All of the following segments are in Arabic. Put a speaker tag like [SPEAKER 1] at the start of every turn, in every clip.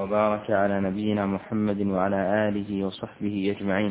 [SPEAKER 1] وبارك على نبينا محمد وعلى آله وصحبه أجمعين.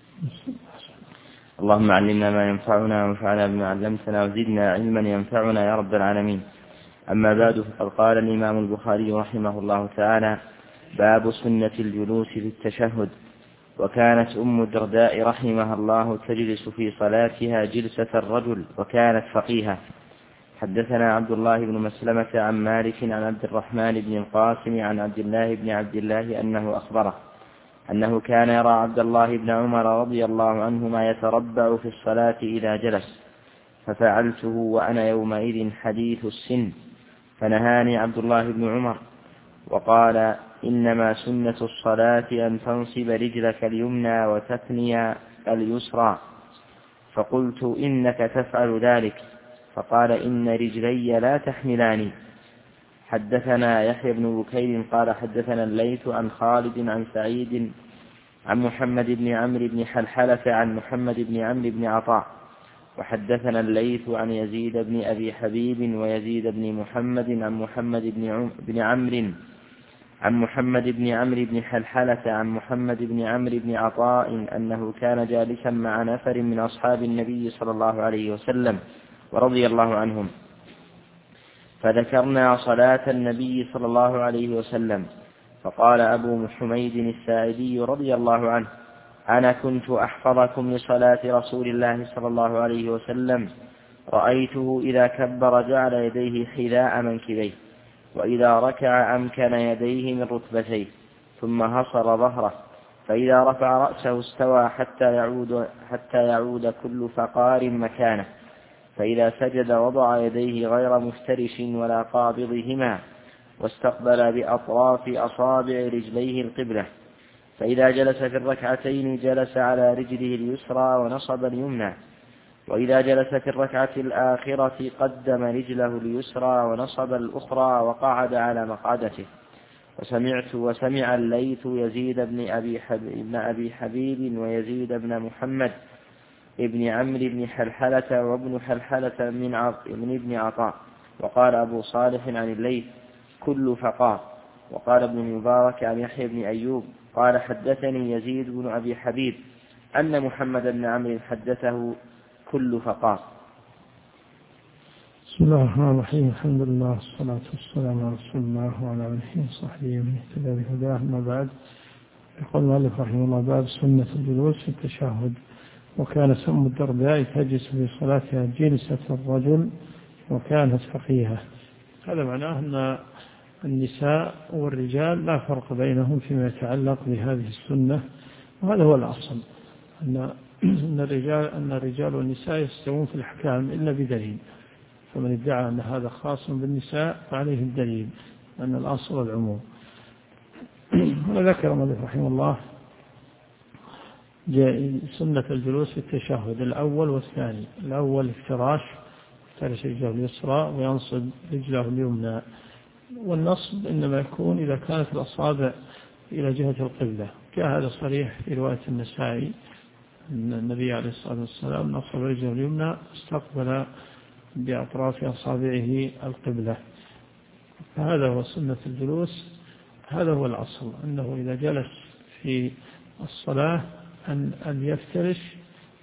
[SPEAKER 1] اللهم علمنا ما ينفعنا وانفعنا بما علمتنا وزدنا علما ينفعنا يا رب العالمين. أما بعد، فقد قال الإمام البخاري رحمه الله تعالى: باب سنة الجلوس في التشهد. وكانت أم الدرداء رحمها الله تجلس في صلاتها جلسة الرجل، وكانت فقيهة. حدثنا عبد الله بن مسلمة عن مالك عن عبد الرحمن بن القاسم عن عبد الله أنه أخبره أنه كان يرى عبد الله بن عمر رضي الله عنهما يتربع في الصلاة إذا جلس، ففعلته وأنا يومئذ حديث السن، فنهاني عبد الله بن عمر وقال: إنما سنة الصلاة أن تنصب رجلك اليمنى وتثني اليسرى. فقلت: إنك تفعل ذلك. فقال: إن رجلي لا تحملاني. حدثنا يحيى بن بكير قال حدثنا الليث عن خالد عن سعيد عن محمد بن عمرو بن حلحلة عن محمد بن عمرو بن عطاء. وحدثنا الليث عن يزيد بن أبي حبيب ويزيد بن محمد عن محمد بن عمرو عن محمد بن عمرو بن حلحلة عن محمد بن عمرو بن عطاء أنه كان جالسا مع نفر من أصحاب النبي صلى الله عليه وسلم ورضي الله عنهم، فذكرنا صلاة النبي صلى الله عليه وسلم، فقال أبو حميد الساعدي رضي الله عنه: أنا كنت أحفظكم لصلاة رسول الله صلى الله عليه وسلم، رأيته إذا كبر جعل يديه حذاء منكبيه، وإذا ركع أمكن يديه من ركبتيه، ثم هصر ظهره، فإذا رفع رأسه استوى حتى يعود كل فقار مكانه، فإذا سجد وضع يديه غير مفترش ولا قابضهما، واستقبل بأطراف أصابع رجليه القبلة، فإذا جلس في الركعتين جلس على رجله اليسرى ونصب اليمنى، وإذا جلس في الركعة الآخرة قدم رجله اليسرى ونصب الأخرى وقعد على مقعدته. وسمع الليث يزيد بن أبي حبيب ويزيد بن محمد ابن عمرو بن حلحلة وابن حلحلة من ابن عطاء. وقال أبو صالح عن الليث: كل فقار. وقال ابن المبارك عن يحيى بن أيوب قال: حدثني يزيد بن أبي حبيب أن محمد بن عمرو حدثه كل فقار.
[SPEAKER 2] بسم الله الرحمن الرحيم. الحمد لله والصلاة والسلام على رسول الله وعلى آله وصحبه ومن اهتدى بهداه. أما بعد، يقول المؤلف رحمه الله: باب سنة الجلوس في التشهد. وكانت أم الدرداء تجلس في صلاتها جلسة الرجل، وكانت فقيهة. هذا معناه أن النساء والرجال لا فرق بينهم فيما يتعلق بهذه السنة، وهذا هو الأصل، أن الرجال والنساء يستوون في الأحكام إلا بدليل، فمن ادعى أن هذا خاص بالنساء فعليه الدليل، أن الأصل العموم. وذكر المؤلف رحمه الله سنة الجلوس في التشهد الأول والثاني. الأول افتراش، يفترش رجله اليسرى وينصب رجله اليمنى، والنصب إنما يكون إذا كانت الأصابع إلى جهة القبلة. جاء هذا صريح في رواية النسائي أن النبي عليه الصلاة والسلام نصب رجله اليمنى استقبل بأطراف أصابعه القبلة. فهذا هو سنة الجلوس، هذا هو الأصل، أنه إذا جلس في الصلاة أن يفترش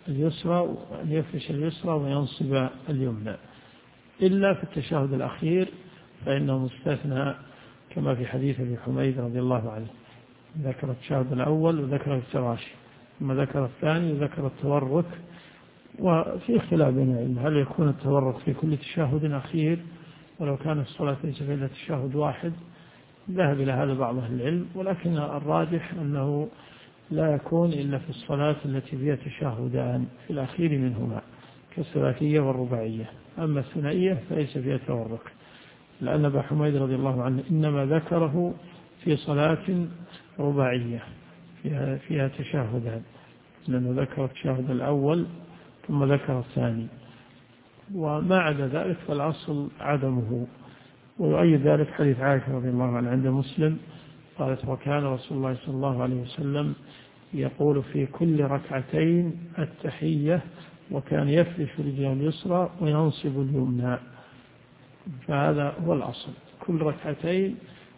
[SPEAKER 2] اليسرى وينصب اليمنى، إلا في التشهد الأخير فإنه مستثنى، كما في حديث أبي حميد رضي الله عنه، ذكر التشهد الأول وذكر الافتراش، ثم ذكر الثاني وذكر التورك. وفي خلاف بين العلم هل يكون التورك في كل تشهد أخير، ولو كان الصلاة ليس إلا تشهد واحد. ذهب إلى هذا بعض أهل العلم، ولكن الراجح أنه لا يكون إلا في الصلاة التي فيها تشهدان في الأخير منهما، كالثلاثية والرباعية. أما الثنائية فليس فيها تورك، لأن أبا حميد رضي الله عنه إنما ذكره في صلاة رباعية فيها تشهدان، لأنه ذكر التشهد الأول ثم ذكر الثاني، وما عدا ذلك فالأصل عدمه. ويؤيد ذلك حديث عائشة رضي الله عنها عند مسلم قالت: وكان رسول الله صلى الله عليه وسلم يقول في كل ركعتين التحية، وكان يفرش رجله اليسرى وينصب اليمنى. فهذا هو الأصل، كل ركعتين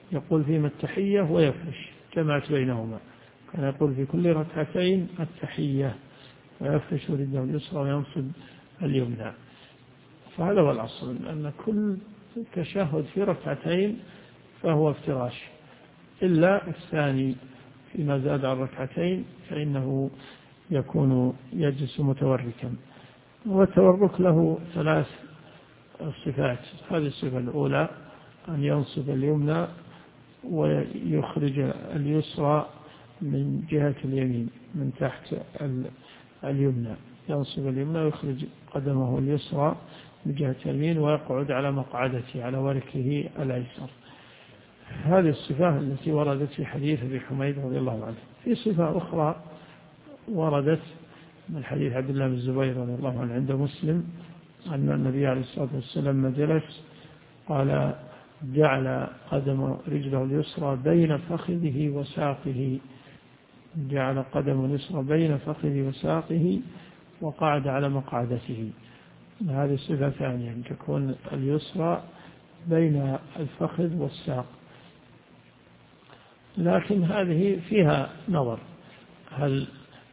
[SPEAKER 2] يقول فيما التحية ويفرش، جمعت بينهما، كان يقول في كل ركعتين التحية ويفرش رجله اليسرى وينصب اليمنى. فهذا هو الأصل، أن كل تشهد في ركعتين فهو افتراش، إلا الثاني فيما زاد عن ركعتين فإنه يكون يجلس متوركا. والتورك له 3 صفات. هذه الصفة الأولى أن ينصب اليمنى ويخرج اليسرى من جهة اليمين من تحت اليمنى، ينصب اليمنى ويخرج قدمه اليسرى من جهة اليمين ويقعد على مقعدته على وركه الأيسر. هذه الصفة التي وردت في حديث أبي حميد رضي الله عنه. في صفة أخرى وردت من حديث عبد الله بن الزبير رضي الله عنه عند مسلم أن النبي عليه الصلاة والسلام جلس قال جعل قدم رجله اليسرى بين فخذه وساقه، جعل قدم اليسرى بين فخذه وساقه وقعد على مقعدته. هذه صفة ثانية، أن تكون اليسرى بين الفخذ والساق. لكن هذه فيها نظر، هل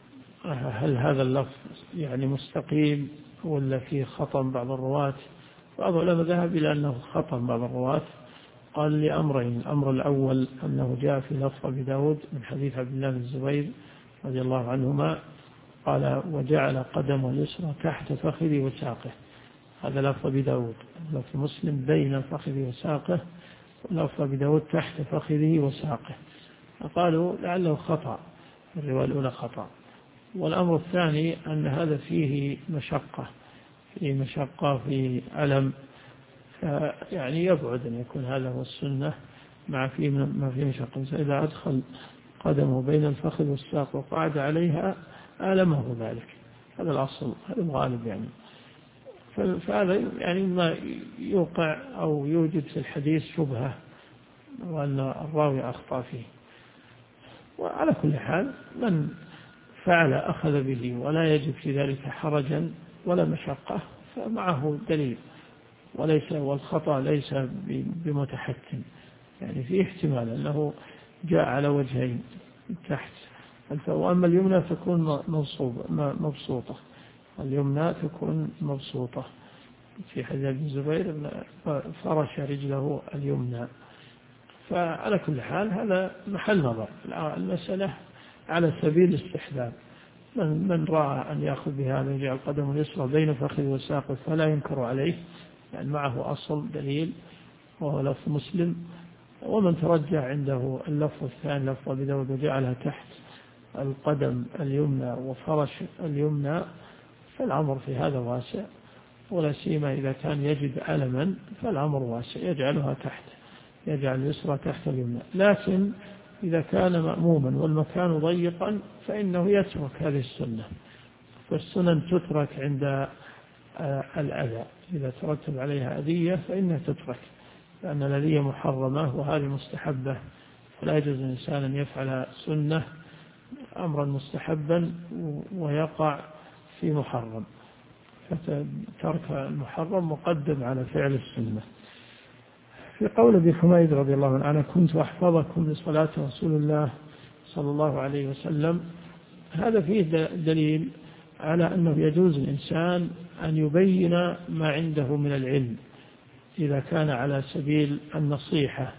[SPEAKER 2] هذا اللفظ يعني مستقيم ولا فيه خطأ بعض الرواة؟ بعض العلماء ذهب إلى أنه خطأ بعض الرواة، قال لأمرين: الأمر الأول أنه جاء في لفظ أبي داود من حديث عبد الله بن الزبير رضي الله عنهما قال وجعل قدمه اليسرى تحت فخذه وساقه، هذا لفظ أبي داود. لفظ مسلم بين فخذه وساقه، ولفظ أبي داود تحت فخذه وساقه، فقالوا لعله خطأ، الرواية الأولى خطأ. والأمر الثاني أن هذا فيه مشقة، في ألم، يعني يبعد أن يكون هذا هو السنة مع فيه ما فيه مشقة. فإذا أدخل قدمه بين الفخذ والساق وقعد عليها ألمه ذلك، هذا الأصل، هذا الغالب يعني. فهذا يعني ما يوقع أو يوجد في الحديث شبهة وأن الراوي أخطأ فيه. وعلى كل حال من فعل أخذ به ولا يجب في ذلك حرجا ولا مشقة فمعه دليل، والخطأ ليس بمتحتم، يعني فيه احتمال أنه جاء على وجهين تحت. وأما اليمنى تكون مبسوطة، اليمنى تكون مبسوطة في حديث ابن الزبير فرش رجله اليمنى. فعلى كل حال هذا محل نظر، المسألة على سبيل الاستحباب، من رأى أن يأخذ بهذا ويجعل قدمه اليسرى بين فخذه وساقه فلا ينكر عليه، يعني معه أصل دليل وهو لفظ مسلم. ومن ترجع عنده اللفظ الثاني لفظ أبي داود وجعلها تحت القدم اليمنى وفرش اليمنى، فالأمر في هذا واسع، ولا سيما إذا كان يجد ألما فالأمر واسع، يجعلها تحت، يجعل اليسرى تحت اليمنى. لكن إذا كان مأموما والمكان ضيقا فإنه يترك هذه السنة، والسنن تترك عند الأذى، إذا ترتب عليها أذية فإنها تترك، لأن الأذية محرمة وهذه مستحبة، فلا يجوز الإنسان أن يفعل سنة أمرا مستحبا ويقع في محرم، فترك المحرم مقدم على فعل السنة. في قول ابي حميد رضي الله عنه أنا كنت أحفظكم لصلاة رسول الله صلى الله عليه وسلم، هذا فيه دليل على أنه يجوز الإنسان أن يبين ما عنده من العلم إذا كان على سبيل النصيحة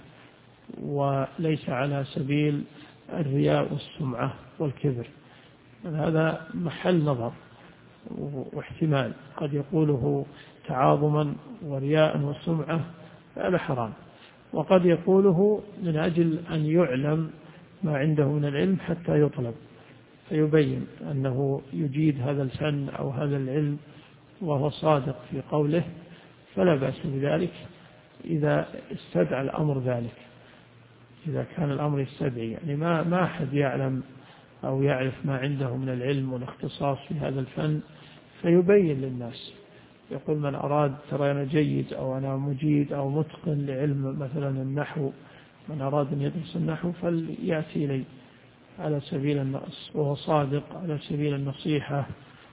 [SPEAKER 2] وليس على سبيل الرياء والسمعة والكبر. هذا محل نظر واحتمال، قد يقوله تعاظما ورياء وسمعة هذا حرام، وقد يقوله من أجل أن يعلم ما عنده من العلم حتى يطلب فيبين أنه يجيد هذا الفن أو هذا العلم وهو صادق في قوله، فلا بأس بذلك إذا استدعى الأمر ذلك، إذا كان الأمر يستدعي، يعني ما أحد يعلم أو يعرف ما عنده من العلم والاختصاص في هذا الفن فيبين للناس، يقول من أراد ترى أنا جيد أو أنا مجيد أو متقن لعلم مثلا النحو، من أراد أن يدرس النحو فليأتي لي على سبيل النص وهو صادق على سبيل النصيحة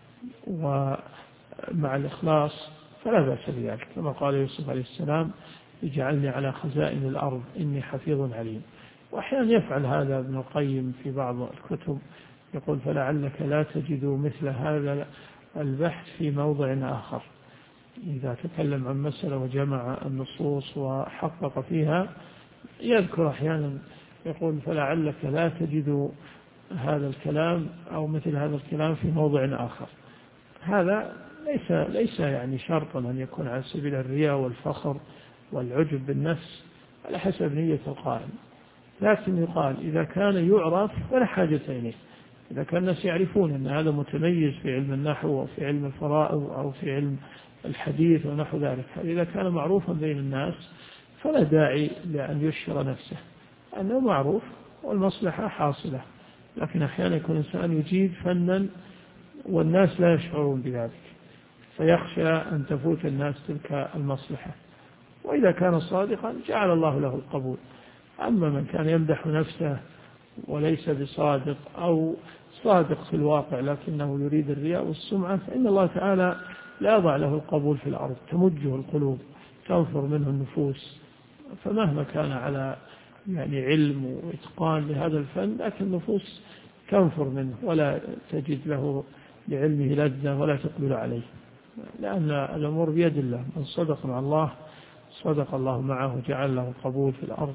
[SPEAKER 2] ومع الإخلاص، فلا بأس بذلك، كما قال يوسف عليه السلام اجعلني على خزائن الأرض إني حفيظ عليم. وأحيانا يفعل هذا ابن القيم في بعض الكتب، يقول فلعلك لا تجد مثل هذا البحث في موضع آخر. إذا تكلم عن مسألة وجمع النصوص وحقق فيها يذكر أحيانا يقول فلعلك لا تجد هذا الكلام أو مثل هذا الكلام في موضع آخر. هذا ليس يعني شرطا أن يكون على سبيل الرياء والفخر والعجب بالنفس، على حسب نية القائل. لكن يقال إذا كان يعرف فلا حاجة إليه، إذا كان الناس يعرفون أن هذا متميز في علم النحو وفي علم الفرائض أو في علم الحديث ونحو ذلك، إذا كان معروفا بين الناس فلا داعي لأن يشهر نفسه، أنه معروف والمصلحة حاصلة. لكن أحيانا يكون إنسان يجيد فنا والناس لا يشعرون بذلك، فيخشى أن تفوت الناس تلك المصلحة. وإذا كان صادقا جعل الله له القبول. أما من كان يمدح نفسه وليس بصادق أو صادق في الواقع لكنه يريد الرياء والسمعة، فإن الله تعالى لا يضع له القبول في الأرض، تمجه القلوب، تنفر منه النفوس. فمهما كان على يعني علم وإتقان لهذا الفن، لكن النفوس تنفر منه ولا تجد له لعلمه لذة ولا تقبل عليه، لأن الأمور بيد الله. من صدق مع الله صدق الله معه وجعل له القبول في الأرض.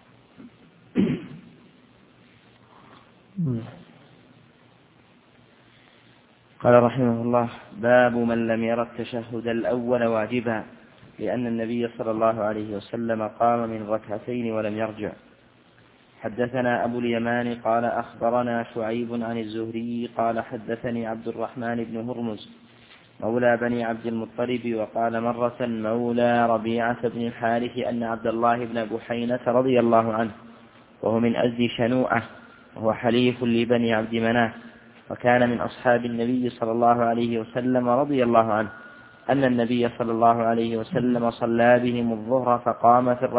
[SPEAKER 1] قال رحمه الله: باب من لم ير التشهد الأول واجبا، لأن النبي صلى الله عليه وسلم قام من ركعتين ولم يرجع. حدثنا أبو اليمان قال أخبرنا شعيب عن الزهري قال حدثني عبد الرحمن بن هرمز مولى بني عبد المطلب وقال مرة مولى ربيعة بن الحارث أن عبد الله بن بحينة رضي الله عنه وهو من أزد شنوءة وهو حليف لبني عبد مناف وكان من أصحاب النبي صلى الله عليه وسلم رضي الله عنه أن النبي صلى الله عليه وسلم صلى بهم الظهر فقام في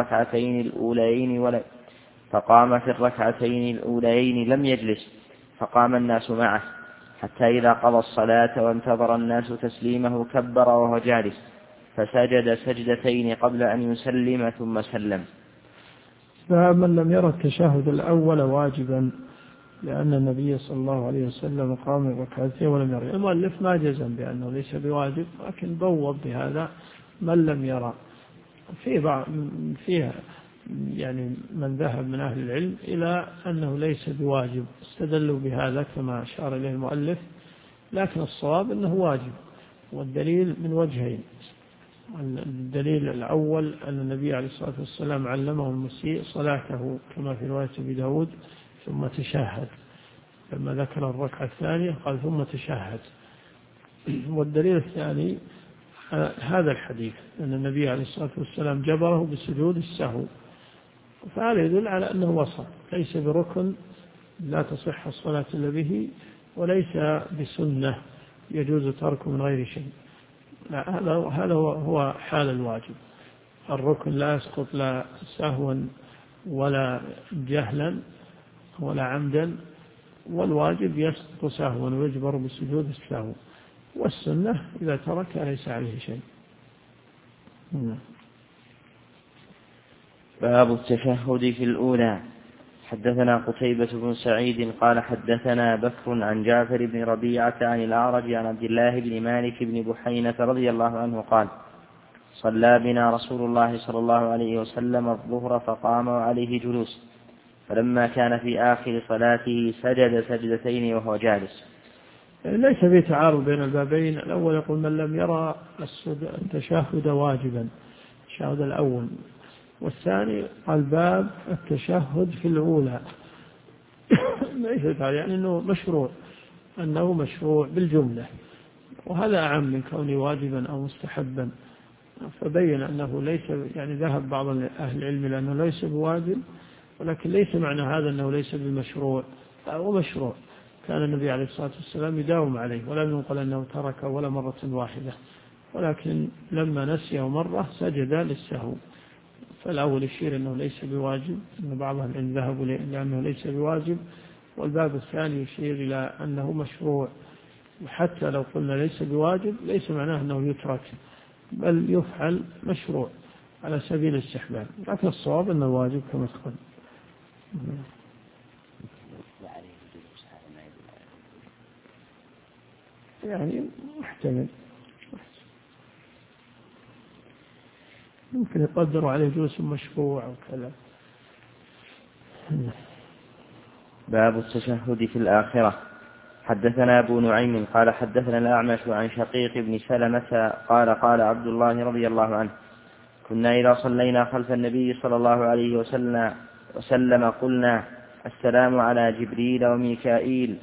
[SPEAKER 1] الركعتين الأوليين لم يجلس، فقام الناس معه حتى إذا قضى الصلاة وانتظر الناس تسليمه كبر وهو جالس فسجد سجدتين قبل أن يسلم ثم سلم.
[SPEAKER 2] فمن لم يرى التشهد الأول واجبا، لأن النبي صلى الله عليه وسلم قام ركعتين ولم يرى. المؤلف ما جزم بأنه ليس بواجب، لكن بوض بهذا من لم يرى. فيها يعني من ذهب من أهل العلم إلى أنه ليس بواجب، استدلوا بهذا كما أشار إليه المؤلف، لكن الصواب أنه واجب، والدليل من وجهين. الدليل الأول أن النبي عليه الصلاة والسلام علمه المسيء صلاته كما في رواية أبي داود ثم تشهد، لما ذكر الركعة الثانية قال ثم تشهد. والدليل الثاني هذا الحديث أن النبي عليه الصلاة والسلام جبره بسجود السهو، فهذا يدل على أنه وسط، ليس بركن لا تصح الصلاة إلا به، وليس بسنة يجوز تركه من غير شيء. هذا هو حال الواجب. الركن لا يسقط لا سهوا ولا جهلا ولا عمدا، والواجب يسقط سهوا ويجبر بسجود السهو، والسنة إذا ترك ليس عليه شيء.
[SPEAKER 1] باب التشهد في الأولى. حدثنا قتيبة بن سعيد قال حدثنا بكر عن جعفر بن ربيعة عن الأعرج عن عبد الله بن مالك بن بحينة رضي الله عنه قال: صلى بنا رسول الله صلى الله عليه وسلم الظهر فقام وعليه جلوس، فلما كان في آخر صلاته سجد سجدتين وهو جالس.
[SPEAKER 2] ليس في تعارض بين البابين. الأول يقول من لم يرى التشهد واجبا، التشهد الأول، والثاني قال باب التشهد في الأولى. ليس يعني أنه مشروع بالجملة، وهذا أعم من كونه واجبا أو مستحبا. فبين أنه ليس يعني ذهب بعض أهل العلم لأنه ليس بواجب، ولكن ليس معنى هذا أنه ليس بمشروع، هو مشروع. كان النبي عليه الصلاة والسلام يداوم عليه، ولم ينقل أنه ترك ولا مرة واحدة، ولكن لما نسيه مرة سجد للسهو. فالأول يشير أنه ليس بواجب، أن بعض أهل العلم ذهبوا لأنه ليس بواجب، والباب الثاني يشير إلى أنه مشروع. وحتى لو قلنا ليس بواجب ليس معناه أنه يترك، بل يفعل مشروع. على سبيل الاستحباب، لكن الصواب أنه واجب كما تقول. يعني محتمل، ممكن يقدروا عليه جلوس مشروع أو كذا.
[SPEAKER 1] باب التشهد في الآخرة. حدثنا أبو نعيم قال حدثنا الأعمش عن شقيق بن سلمة قال قال عبد الله رضي الله عنه: كنا إذا صلينا خلف النبي صلى الله عليه وسلم قلنا: السلام على جبريل وميكائيل،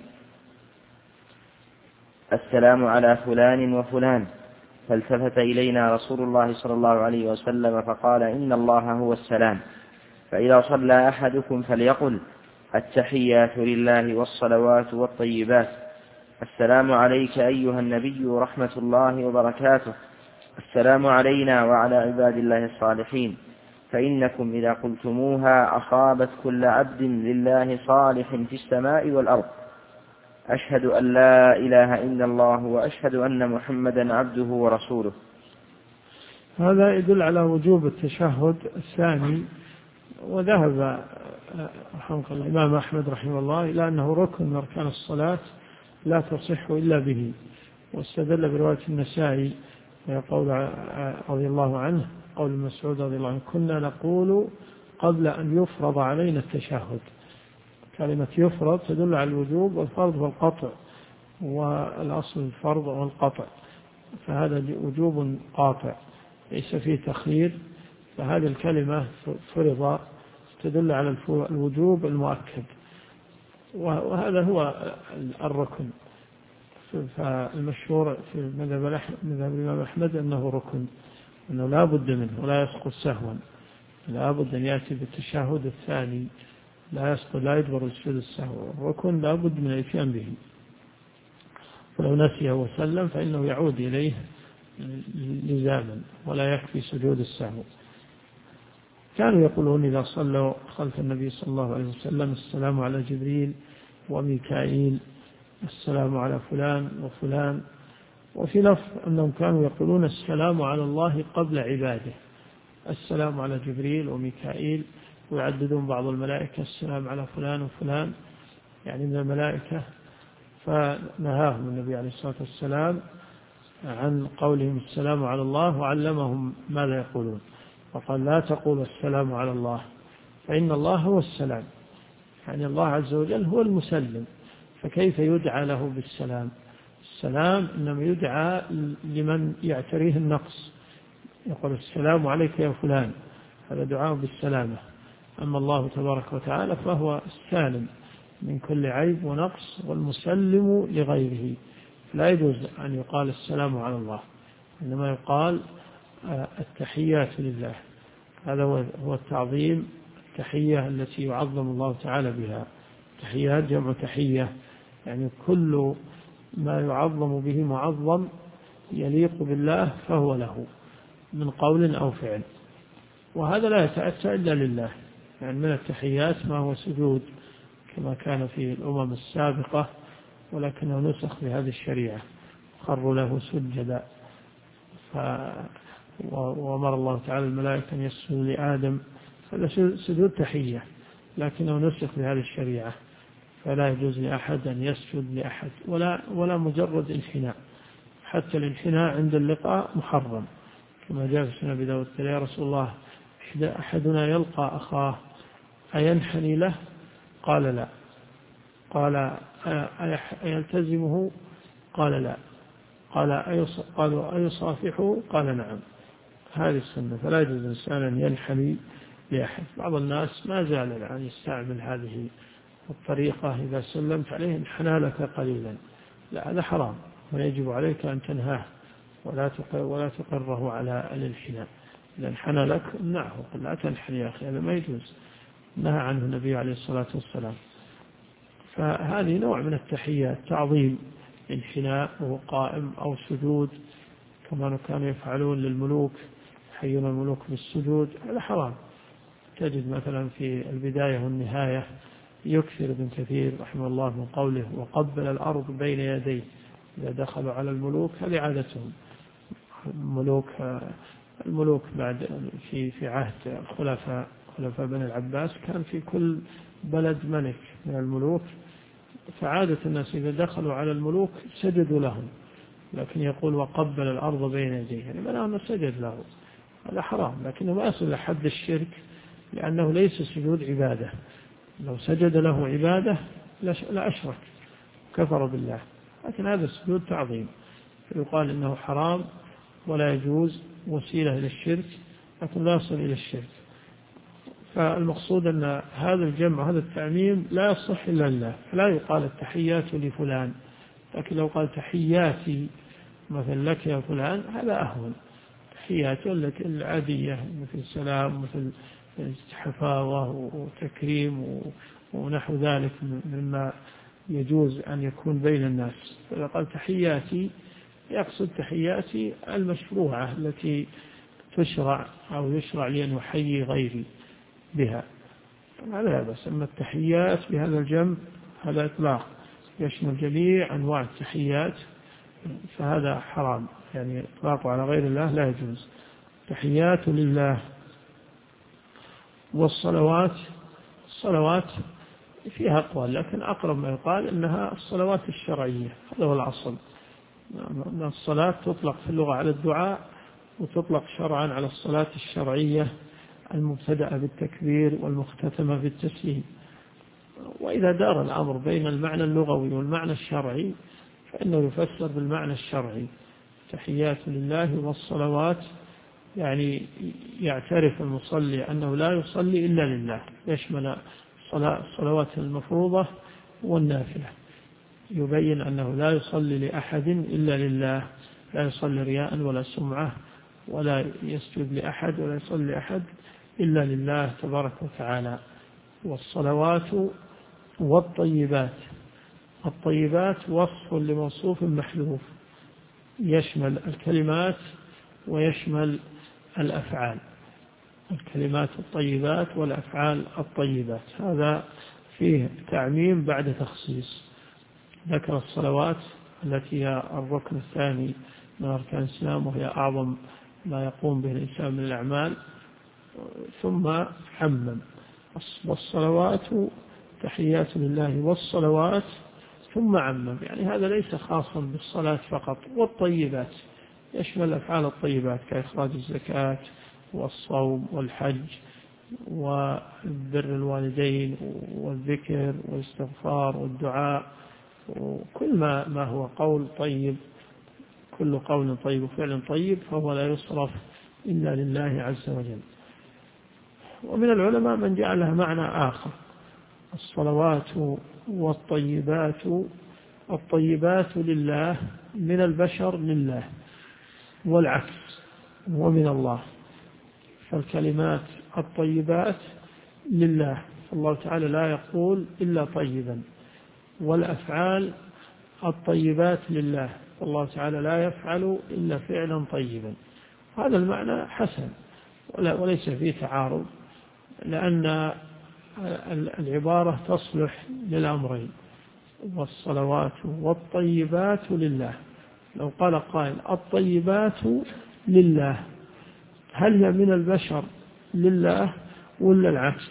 [SPEAKER 1] السلام على فلان وفلان. فالتفت إلينا رسول الله صلى الله عليه وسلم فقال: إن الله هو السلام، فإذا صلى أحدكم فليقل: التحيات لله والصلوات والطيبات، السلام عليك أيها النبي ورحمة الله وبركاته، السلام علينا وعلى عباد الله الصالحين، فإنكم إذا قلتموها أصابت كل عبد لله صالح في السماء والأرض. أشهد أن لا إله إلا الله وأشهد أن محمدا عبده ورسوله.
[SPEAKER 2] هذا يدل على وجوب التشهد الثاني، وذهب الإمام أحمد رحمه الله إلى أنه ركن من أركان الصلاة لا تصح إلا به، واستدل برواية النسائي قول رضي الله عنه، قول مسعود رضي الله عنه: كنا نقول قبل أن يفرض علينا التشهد. كلمة يفرض تدل على الوجوب، والفرض والقطع، والأصل الفرض والقطع، فهذا وجوب قاطع ليس فيه تخيير، فهذه الكلمة فرض تدل على الوجوب المؤكد، وهذا هو الركن. فالمشهور في مذهب الإمام أحمد أنه ركن، أنه لا بد منه ولا يسقط سهوا، لا بد أن يأتي بالتشهد الثاني، لا يسقط، لا يجبر السجود السهو. الركن لا بد من الاتيان به، ولو نسيه وسلم فإنه يعود إليه لزاما ولا يكفي سجود السهو. كانوا يقولون إذا صلوا خلف النبي صلى الله عليه وسلم: السلام على جبريل وميكائيل، السلام على فلان وفلان. وفي لفظ أنهم كانوا يقولون: السلام على الله قبل عباده، السلام على جبريل وميكائيل، ويعددون بعض الملائكة: السلام على فلان وفلان، يعني من الملائكة. فنهاهم النبي عليه الصلاة والسلام عن قولهم السلام على الله، وعلمهم ماذا يقولون، وقال: لا تقولوا السلام على الله، فإن الله هو السلام، يعني الله عز وجل هو المسلم، فكيف يدعى له بالسلام؟ السلام إنما يدعى لمن يعتريه النقص، يقول: السلام عليك يا فلان، هذا دعاء بالسلامة. أما الله تبارك وتعالى فهو السالم من كل عيب ونقص، والمسلم لغيره، لا يجوز أن يقال السلام على الله، إنما يقال التحيات لله. هذا هو التعظيم، التحية التي يعظم الله تعالى بها. تحيات جمع تحية، يعني كل ما يعظم به معظم يليق بالله فهو له من قول أو فعل، وهذا لا يتأتى إلا لله. يعني من التحيات ما هو سجود كما كان في الأمم السابقة، ولكنه نسخ بهذه الشريعة، خروا له سجدا. وأمر الله تعالى الملائكة أن يسجدوا لآدم، هذا سجود تحية، لكنه نسخ بهذه الشريعة، فلا يجوز لأحد أن يسجد لأحد، ولا مجرد انحناء، حتى الانحناء عند اللقاء محرم، كما جاء في سنة أبي داود: يا رسول الله، أحدنا يلقى أخاه أينحني له؟ قال: لا. قال: أيلتزمه؟ قال: لا. قالوا: أيصافحه؟ قال: نعم. هذه السنة، فلا يجوز الإنسان أن ينحني لأحد. بعض الناس ما زال الآن يستعمل هذه الطريقة، إذا سلمت عليه انحنى لك قليلا، لا، هذا حرام، ويجب عليك أن تنهاه ولا تقره على الانحناء. إذا انحنى لك امنعه، قل: لا تنحني يا أخي، هذا ما يجوز، نهى عنه النبي عليه الصلاة والسلام. فهذه نوع من التحيات، تعظيم، انحناء وهو قائم أو سجود، كما كانوا يفعلون للملوك، يحيون الملوك بالسجود، هذا حرام. تجد مثلا في البداية والنهاية يكثر ابن كثير رحمه الله من قوله: وقبل الأرض بين يديه إذا دخلوا على الملوك. هذه عادتهم، الملوك الملوك بعد في عهد خلفاء بني العباس كان في كل بلد ملك من الملوك، فعادة الناس إذا دخلوا على الملوك سجدوا لهم، لكن يقول وقبل الأرض بين يديه، يعني معناه أنه سجد له، هذا حرام، لكنه ما يصل لحد الشرك لأنه ليس سجود عبادة. لو سجد له عبادة لأشرك كفر بالله، لكن هذا سجود تعظيم، فيقال إنه حرام ولا يجوز، وسيلة إلى الشرك لكن لا يصل إلى الشرك. فالمقصود أن هذا الجمع وهذا التعميم لا يصح إلا لله، لا يقال التحيات لفلان، لكن لو قال تحياتي مثل لك يا فلان هذا أهون، تحيات العادية مثل السلام مثل حفاوة وتكريم ونحو ذلك مما يجوز أن يكون بين الناس. فإذا قال تحياتي يقصد تحياتي المشروعة التي تشرع أو يشرع لي أن أحيي غيري بها، هذا لا بأس. أما التحيات بهذا الجمع هذا إطلاق يشمل جميع أنواع التحيات، فهذا حرام، يعني إطلاقه على غير الله لا يجوز. تحيات لله. والصلوات، الصلوات فيها أقوال، لكن أقرب ما يقال أنها الصلوات الشرعية، هذا هو الأصل. الصلاة تطلق في اللغة على الدعاء، وتطلق شرعا على الصلاة الشرعية المبتدأة بالتكبير والمختتمة بالتسليم. وإذا دار الأمر بين المعنى اللغوي والمعنى الشرعي فإنه يفسر بالمعنى الشرعي. تحيات لله والصلوات يعني يعترف المصلي أنه لا يصلي إلا لله، يشمل الصلوات المفروضة والنافلة، يبين أنه لا يصلي لأحد إلا لله، لا يصلي رياء ولا سمعة ولا يسجد لأحد ولا يصلي لأحد إلا لله تبارك وتعالى. والصلوات والطيبات، الطيبات وصف لموصوف محذوف، يشمل الكلمات ويشمل الأفعال، الكلمات الطيبات والأفعال الطيبات، هذا فيه تعميم بعد تخصيص. ذكر الصلوات التي هي الركن الثاني من أركان الإسلام، وهي أعظم ما يقوم به الإنسان من الأعمال، ثم عمم والصلوات تحيات لله والصلوات، ثم عمم، يعني هذا ليس خاصا بالصلاة فقط. والطيبات يشمل أفعال الطيبات كإخراج الزكاة والصوم والحج وبر الوالدين والذكر والاستغفار والدعاء، وكل ما هو قول طيب، كل قول طيب وفعل طيب فهو لا يصرف إلا لله عز وجل. ومن العلماء من جعلها معنى آخر، الصلوات والطيبات، الطيبات لله من البشر لله، والعكس ومن الله، فالكلمات الطيبات لله، الله تعالى لا يقول إلا طيبا، والأفعال الطيبات لله، الله تعالى لا يفعل إلا فعلا طيبا. هذا المعنى حسن وليس فيه تعارض، لأن العبارة تصلح للأمرين، والصلوات والطيبات لله. لو قال قائل الطيبات لله، هل هي من البشر لله ولا العكس؟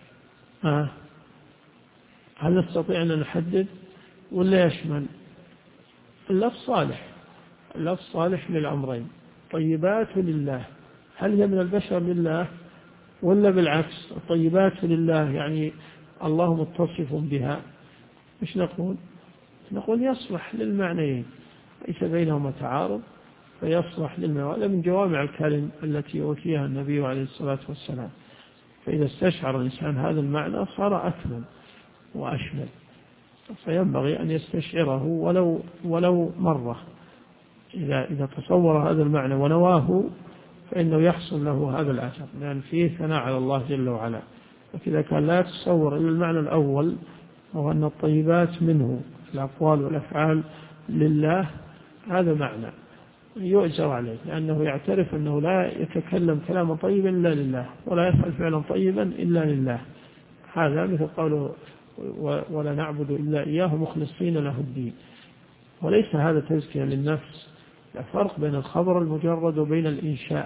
[SPEAKER 2] هل نستطيع أن نحدد ولا يشمل؟ اللفظ صالح، اللفظ صالح للأمرين. طيبات لله، هل هي من البشر لله ولا بالعكس؟ الطيبات لله يعني الله متصف بها، مش نقول يصلح للمعنيين، ليس بينهما تعارض، فيصلح للمعنى من جوامع الكلم التي أوتيها النبي عليه الصلاة والسلام. فإذا استشعر الإنسان هذا المعنى صار أكمل وأشمل، فينبغي أن يستشعره ولو مرة. إذا تصور هذا المعنى ونواه فإنه يحصل له هذا الأثر، لأن فيه ثناء على الله جل وعلا. وإذا كان لا يتصور إلا المعنى الأول، وهو أن الطيبات منه الأقوال والأفعال لله، هذا معنى يؤجر عليه، لأنه يعترف أنه لا يتكلم كلاما طيبا إلا لله، ولا يفعل فعلا طيبا إلا لله. هذا مثل قوله ولا نعبد إلا إياه مخلصين له الدين. وليس هذا تزكية للنفس، لا فرق بين الخبر المجرد وبين الإنشاء.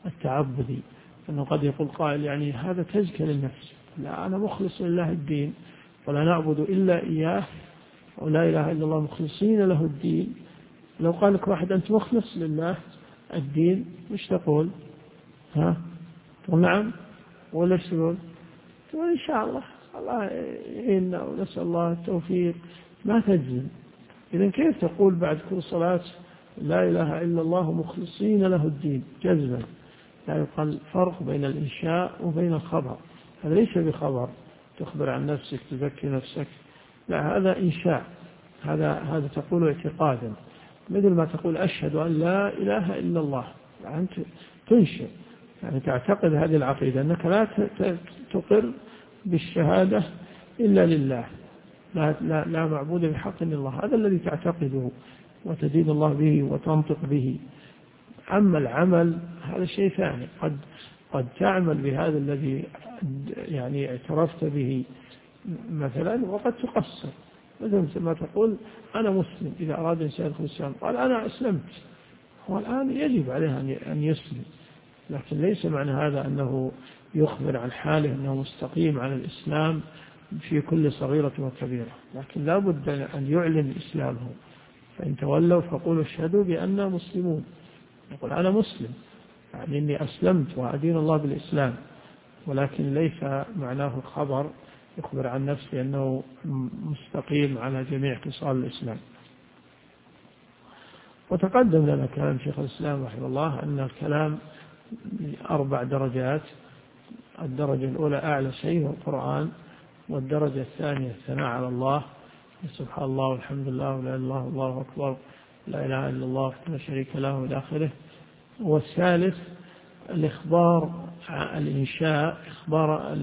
[SPEAKER 2] التعبدي، أنه قد يقول قائل يعني هذا تزكية للنفس، لا أنا مخلص لله الدين ولا نعبد إلا إياه ولا إله إلا الله مخلصين له الدين. لو قال لك واحد أنت مخلص لله الدين مش تقول؟ تقول نعم ولا ايش تقول؟ تقول إن شاء الله، الله يعيننا ونسأل الله التوفيق، ما تجزم. إذن كيف تقول بعد كل صلاة لا إله إلا الله مخلصين له الدين جزما؟ لا يقال فرق بين الإنشاء وبين الخبر، هذا ليس بخبر تخبر عن نفسك تزكي نفسك، لا هذا إنشاء، هذا تقول اعتقادا، مثل ما تقول أشهد أن لا إله إلا الله، يعني أنت تنشئ، يعني تعتقد هذه العقيدة أنك لا تقر بالشهادة إلا لله، لا معبود بحق إلا الله، هذا الذي تعتقده وتدين الله به وتنطق به. أما العمل هذا شيء ثاني، قد تعمل بهذا الذي يعني اعترفت به مثلا، وقد تقصر، مثل ما تقول أنا مسلم، إذا أراد إنسان يدخل الإسلام قال أنا أسلمت، هو الآن يجب عليه أن يسلم، لكن ليس معنى هذا أنه يخبر عن حاله أنه مستقيم على الإسلام في كل صغيرة وكبيرة، لكن لا بد أن يعلن إسلامه، فإن تولوا فقولوا اشهدوا بأننا مسلمون، يقول أنا مسلم يعني إني أسلمت وأدين الله بالإسلام، ولكن ليس معناه الخبر يخبر عن نفسه أنه مستقيم على جميع خصال الإسلام. وتقدم لنا كلام شيخ الإسلام رحمه الله أن الكلام 4 درجات، الدرجة الأولى أعلى شيء هو القرآن، والدرجة الثانية الثناء على الله سبحان الله والحمد لله ولا إله إلا الله والله أكبر لا إله إلا الله لا شريك له إلى آخره. والثالث الإخبار الإنشاء، إخبار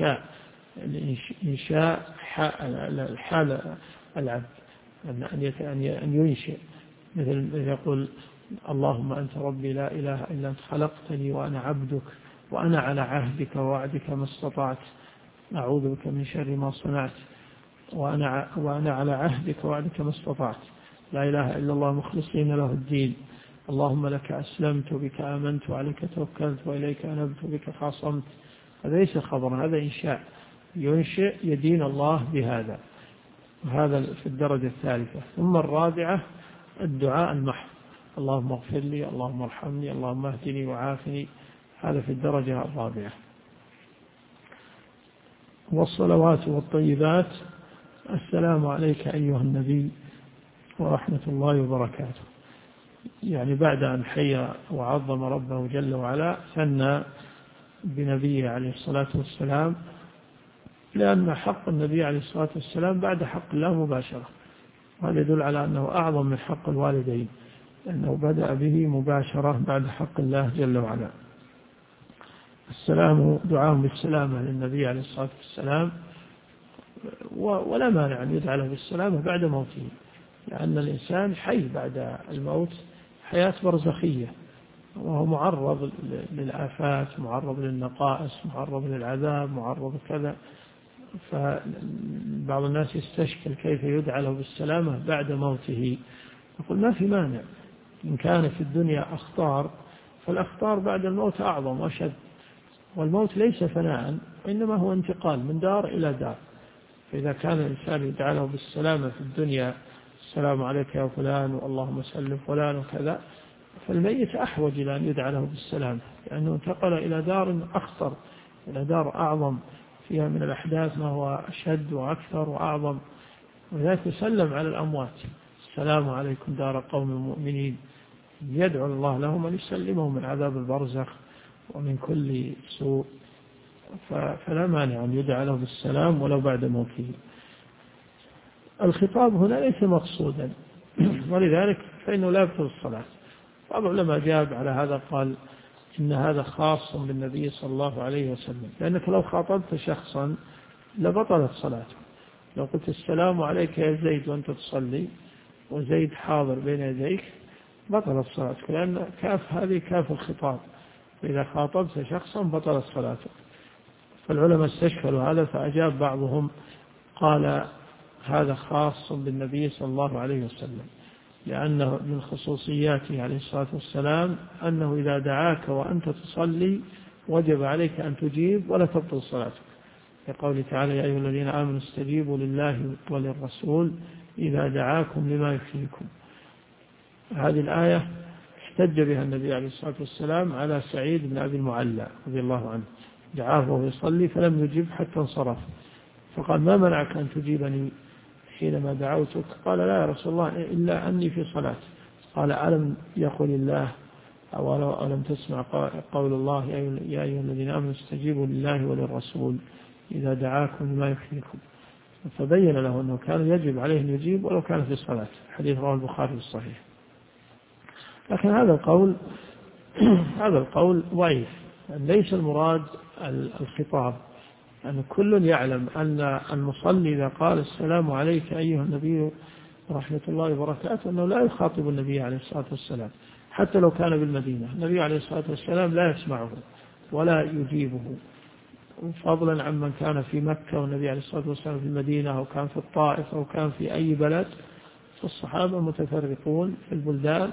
[SPEAKER 2] الإنشاء حال العبد، أن ينشئ، مثل يقول اللهم أنت ربي لا إله إلا أنت خلقتني وأنا عبدك وأنا على عهدك ووعدك ما استطعت أعوذ بك من شر ما صنعت وأنا على عهدك ووعدك ما استطعت لا إله إلا الله مخلصين له الدين اللهم لك أسلمت بك آمنت وعليك توكلت وإليك أنبت بك خاصمت. هذا ليس خبرا، هذا إنشاء، ينشئ يدين الله بهذا، وهذا في الدرجة الثالثة. ثم الرابعة الدعاء المحض، اللهم اغفر لي اللهم ارحمني اللهم اهدني وعافني، هذا في الدرجة الرابعة. والصلوات والطيبات السلام عليك أيها النبي ورحمة الله وبركاته، يعني بعد أن حي وعظم ربه جل وعلا ثنى بنبيه عليه الصلاة والسلام، لأن حق النبي عليه الصلاة والسلام بعد حق الله مباشرة، وهذا يدل على أنه أعظم من حق الوالدين، لأنه بدأ به مباشرة بعد حق الله جل وعلا. السلام دعاء بالسلامة للنبي عليه الصلاة والسلام، ولا مانع أن يدعى له بالسلامة بعد موته، لأن الإنسان حي بعد الموت حياة برزخية، وهو معرض للآفات، معرض للنقائص، معرض للعذاب، معرض كذا، فبعض الناس يستشكل كيف يدعى له بالسلامة بعد موته. يقول ما في مانع، إن كان في الدنيا أخطار فالأخطار بعد الموت أعظم وأشد، والموت ليس فناء وإنما هو انتقال من دار إلى دار، فإذا كان الإنسان يدعى له بالسلامة في الدنيا السلام عليك يا فلان واللهم سلم فلان وكذا، فالميت أحوج إلى أن يدعى له بالسلامة، لأنه انتقل إلى دار أخطر، إلى دار أعظم فيها من الأحداث ما هو أشد وأكثر وأعظم، ولذلك يسلم على الأموات السلام عليكم دار قوم مؤمنين، يدعو الله لهم أن يسلمهم من عذاب البرزخ ومن كل سوء، فلا مانع أن يدعى له بالسلام ولو بعد موته. الخطاب هنا ليس مقصودا، ولذلك فإنه لا يبطل الصلاة. بعض العلماء جاب على هذا قال إن هذا خاص بالنبي صلى الله عليه وسلم، لأنك لو خاطبت شخصا لبطلت صلاته، لو قلت السلام عليك يا زيد وأنت تصلي وزيد حاضر بين يديك بطلت صلاتك، لأن كاف هذه كاف الخطاب، فإذا خاطبت شخصا بطلت صلاته. فالعلماء استشكلوا هذا، فأجاب بعضهم قال هذا خاص بالنبي صلى الله عليه وسلم، لأنه من خصوصياته عليه الصلاة والسلام أنه إذا دعاك وأنت تصلي وجب عليك أن تجيب ولا تبطل صلاتك، يقول تعالى: يا أيها الذين آمنوا استجيبوا لله وللرسول إذا دعاكم لما يحييكم. هذه الآية احتج بها النبي عليه الصلاة والسلام على سعيد بن أبي المعلى رضي الله عنه، دعاه وهو يصلي فلم يجب حتى انصرف، فقال: ما منعك أن تجيبني حينما دعوتك؟ قال: لا يا رسول الله إلا أني في صلاة. قال: ألم يقل الله أو ألم تسمع قول الله: يا أيها الذين آمنوا استجيبوا لله وللرسول إذا دعاكم لما يحييكم. فبين له أنه كان يجب عليه أن يجيب ولو كان في الصلاة، حديث رواه البخاري في الصحيح. لكن هذا القول ضعيف، ليس المراد الخطاب، أن كل يعلم أن المصلي إذا قال: السلام عليك أيها النبي ورحمة الله وبركاته، أنه لا يخاطب النبي عليه الصلاة والسلام حتى لو كان بالمدينة. النبي عليه الصلاة والسلام لا يسمعه ولا يجيبه، فضلا عن من كان في مكة والنبي عليه الصلاة والسلام في المدينة، أو كان في الطائف، أو كان في أي بلد. فالصحابة متفرقون في البلدان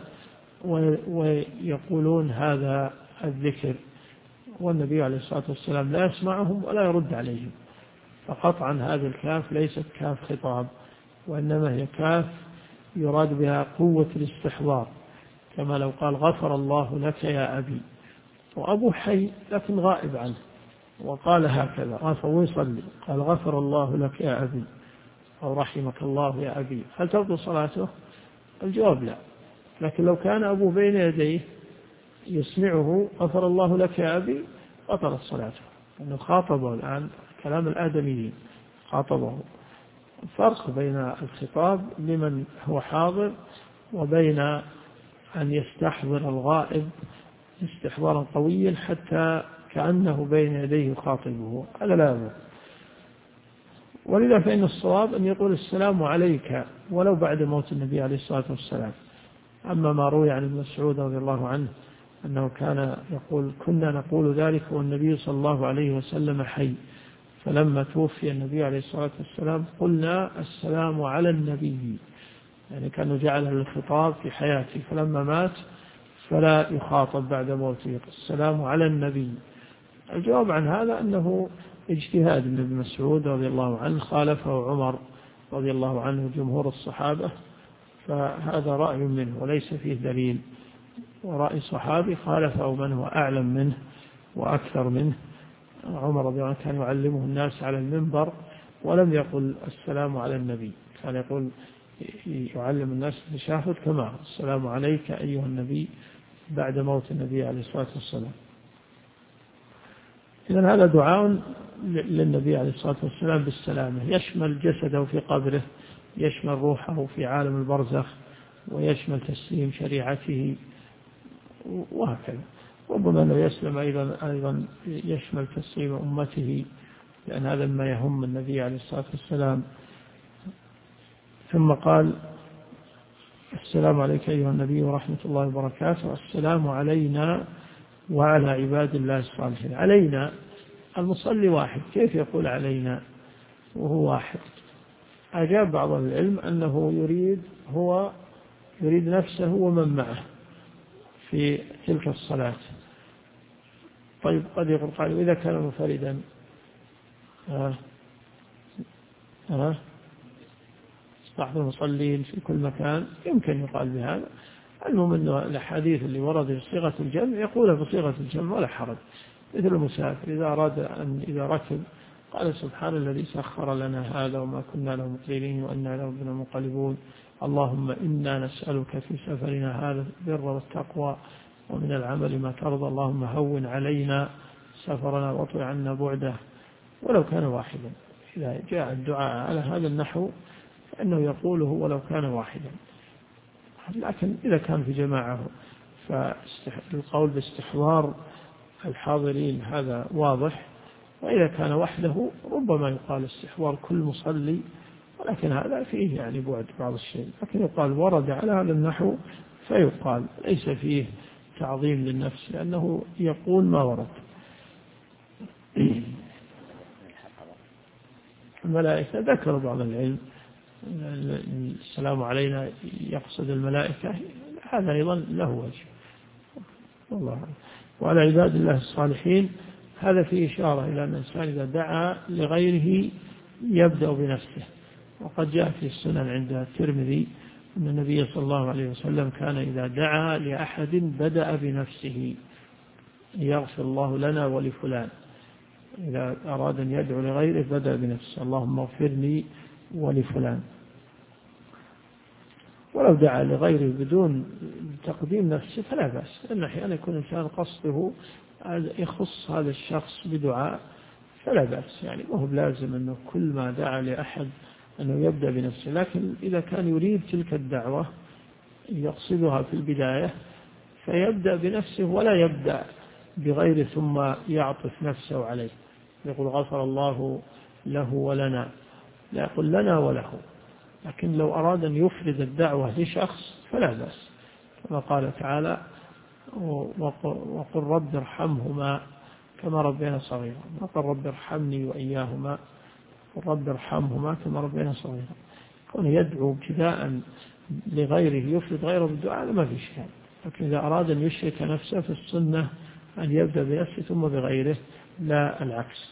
[SPEAKER 2] ويقولون هذا الذكر، والنبي عليه الصلاة والسلام لا يسمعهم ولا يرد عليهم. فقطعا هذه الكاف ليست كاف خطاب، وإنما هي كاف يراد بها قوة الاستحضار، كما لو قال: غفر الله لك يا أبي، وأبو حي لكن غائب عنه، وقال هكذا فهو يصلي، قال: غفر الله لك يا أبي، أو رحمك الله يا أبي، هل تبطل صلاته؟ الجواب لا. لكن لو كان أبوه بين يديه يسمعه: غفر الله لك يا أبي، بطلت صلاته، لأنه خاطبه الآن كلام الآدميين، خاطبه. الفرق بين الخطاب لمن هو حاضر وبين أن يستحضر الغائب استحضارا قويا حتى كأنه بين يديه خاطبه، هذا لا يضر. ولذا فإن الصواب أن يقول: السلام عليك، ولو بعد موت النبي عليه الصلاة والسلام. أما ما روي عن ابن مسعود رضي الله عنه أنه كان يقول: كنا نقول ذلك والنبي صلى الله عليه وسلم حي، فلما توفي النبي عليه الصلاة والسلام قلنا: السلام على النبي، يعني كانوا جعله الخطاب في حياته، فلما مات فلا يخاطب بعد موته، السلام على النبي. الجواب عن هذا أنه اجتهاد من ابن مسعود رضي الله عنه، خالفه عمر رضي الله عنه جمهور الصحابة، فهذا رأي منه وليس فيه دليل، ورأي صحابي خالفه من هو أعلم منه وأكثر منه. عمر رضي الله عنه كان يعلمه الناس على المنبر ولم يقل: السلام على النبي، كان يقول يعلم الناس التشهد كما: السلام عليك أيها النبي، بعد موت النبي عليه الصلاة والسلام. إذن هذا دعاء للنبي عليه الصلاة والسلام بالسلامة، يشمل جسده في قبره، يشمل روحه في عالم البرزخ، ويشمل تسليم شريعته، وهكذا. ربما أنه يسلم أيضا يشمل تسليم أمته، لأن هذا ما يهم النبي عليه الصلاة والسلام. ثم قال: السلام عليك أيها النبي ورحمة الله وبركاته، السلام علينا وعلى عباد الله الصالحين. علينا، المصلي واحد، كيف يقول علينا وهو واحد؟ أجاب بعض العلم أنه يريد نفسه ومن معه في تلك الصلاة. طيب قد يقول قال: إذا كان منفردا استحضر المصلين في كل مكان، يمكن يقال بهذا. المهم أن الحديث اللي ورد بصيغة الجمع يقول بصيغة الجمع ولا حرج، مثل المسافر إذا أراد إذا ركب قال: سبحان الذي سخر لنا هذا وما كنا له مقرنين وإنا إلى ربنا منقلبون، اللهم إنا نسألك في سفرنا هذا البر والتقوى ومن العمل ما ترضى، اللهم هون علينا سفرنا واطوي عنا بعده. ولو كان واحدا، إذا جاء الدعاء على هذا النحو فإنه يقوله ولو كان واحدا. لكن إذا كان في جماعة فالقول باستحضار الحاضرين هذا واضح، وإذا كان وحده ربما يقال استحضار كل مصلي، ولكن هذا فيه يعني بعد بعض الشيء. لكن يقال ورد على هذا النحو فيقال، ليس فيه تعظيم للنفس، لأنه يقول ما ورد. الملائكة ذكر بعض العلم السلام علينا يقصد الملائكة، هذا أيضا له وجه والله. وعلى عباد الله الصالحين هذا فيه إشارة إلى أن الإنسان إذا دعا لغيره يبدأ بنفسه. وقد جاء في السنن عند الترمذي أن النبي صلى الله عليه وسلم كان إذا دعا لأحد بدأ بنفسه، يغفر الله لنا ولفلان. إذا أراد أن يدعو لغيره بدأ بنفسه، اللهم اغفر لي ولفلان. ولو دعا لغيره بدون تقديم نفسه فلا بأس، لأن أحيانا يكون الإنسان قصده يخص هذا الشخص بدعاء فلا بأس، يعني ما هو لازم أنه كل ما دعا لأحد أنه يبدأ بنفسه. لكن إذا كان يريد تلك الدعوة يقصدها في البداية فيبدأ بنفسه ولا يبدأ بغيره ثم يعطف نفسه عليه، يقول غفر الله له ولنا، لا يقول لنا وله. لكن لو أراد أن يفرد الدعوة لشخص فلا بأس، كما قال تعالى وقل رب ارحمهما كما ربينا صغيرا، وقل رب ارحمني وإياهما، رب ارحمهما كما ربينا صغيرا. كون يدعو ابتداء لغيره يفرد غيره بالدعاء ما في شيء. لكن إذا أراد أن يشرك نفسه في السنة أن يبدأ بنفسه ثم بغيره، لا العكس.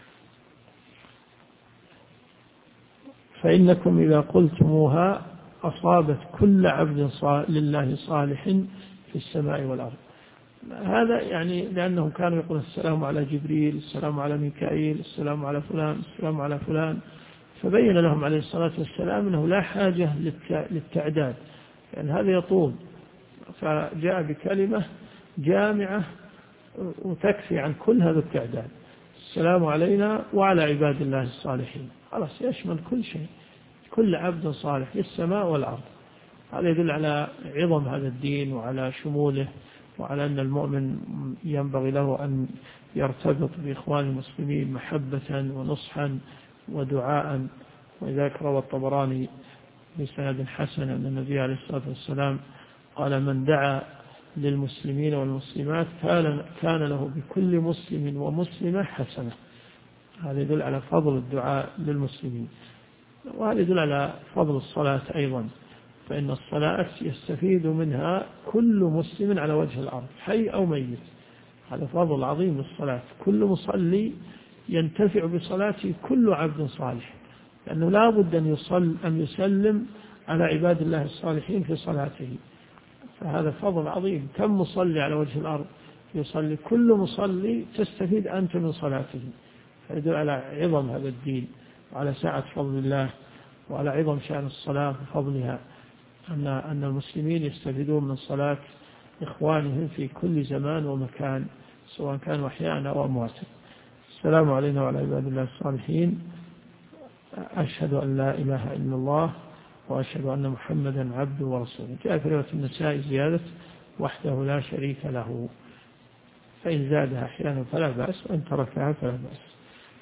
[SPEAKER 2] فإنكم إذا قلتموها أصابت كل عبد لله صالح في السماء والأرض. هذا يعني لأنهم كانوا يقولون السلام على جبريل، السلام على ميكائيل، السلام على فلان، السلام على فلان. فبين لهم عليه الصلاة والسلام أنه لا حاجة للتعداد، لأن يعني هذا يطول، فجاء بكلمة جامعة وتكفي عن كل هذا التعداد. السلام علينا وعلى عباد الله الصالحين، خلاص يشمل كل شيء، كل عبد صالح في السماء والأرض. هذا يدل على عظم هذا الدين وعلى شموله، وعلى أن المؤمن ينبغي له أن يرتبط بإخوان المسلمين محبة ونصحا ودعاء. وذلك روى الطبراني بسند حسن أن النبي عليه الصلاة والسلام قال من دعا للمسلمين والمسلمات كان له بكل مسلم ومسلمة حسنة. هذا يدل على فضل الدعاء للمسلمين، وهذا يدل على فضل الصلاة أيضا، فإن الصلاة يستفيد منها كل مسلم على وجه الأرض حي أو ميت. هذا فضل عظيم للصلاة، كل مصلي ينتفع بصلاته كل عبد صالح، لأنه لا بد أن يسلم على عباد الله الصالحين في صلاته. فهذا فضل عظيم، كم مصلي على وجه الأرض يصلي، كل مصلي تستفيد أنت من صلاته. فيدل على عظم هذا الدين وعلى سعة فضل الله وعلى عظم شأن الصلاة وفضلها، أن المسلمين يستفيدون من صلاة إخوانهم في كل زمان ومكان سواء كانوا أحياء أو أمواتا. السلام علينا وعلى عباد الله الصالحين. أشهد أن لا إله إلا الله وأشهد أن محمدا عبده ورسوله. جاء في رواية النسائي زيادة وحده لا شريك له، فإن زادها أحيانا فلا بأس، وإن تركها فلا بأس.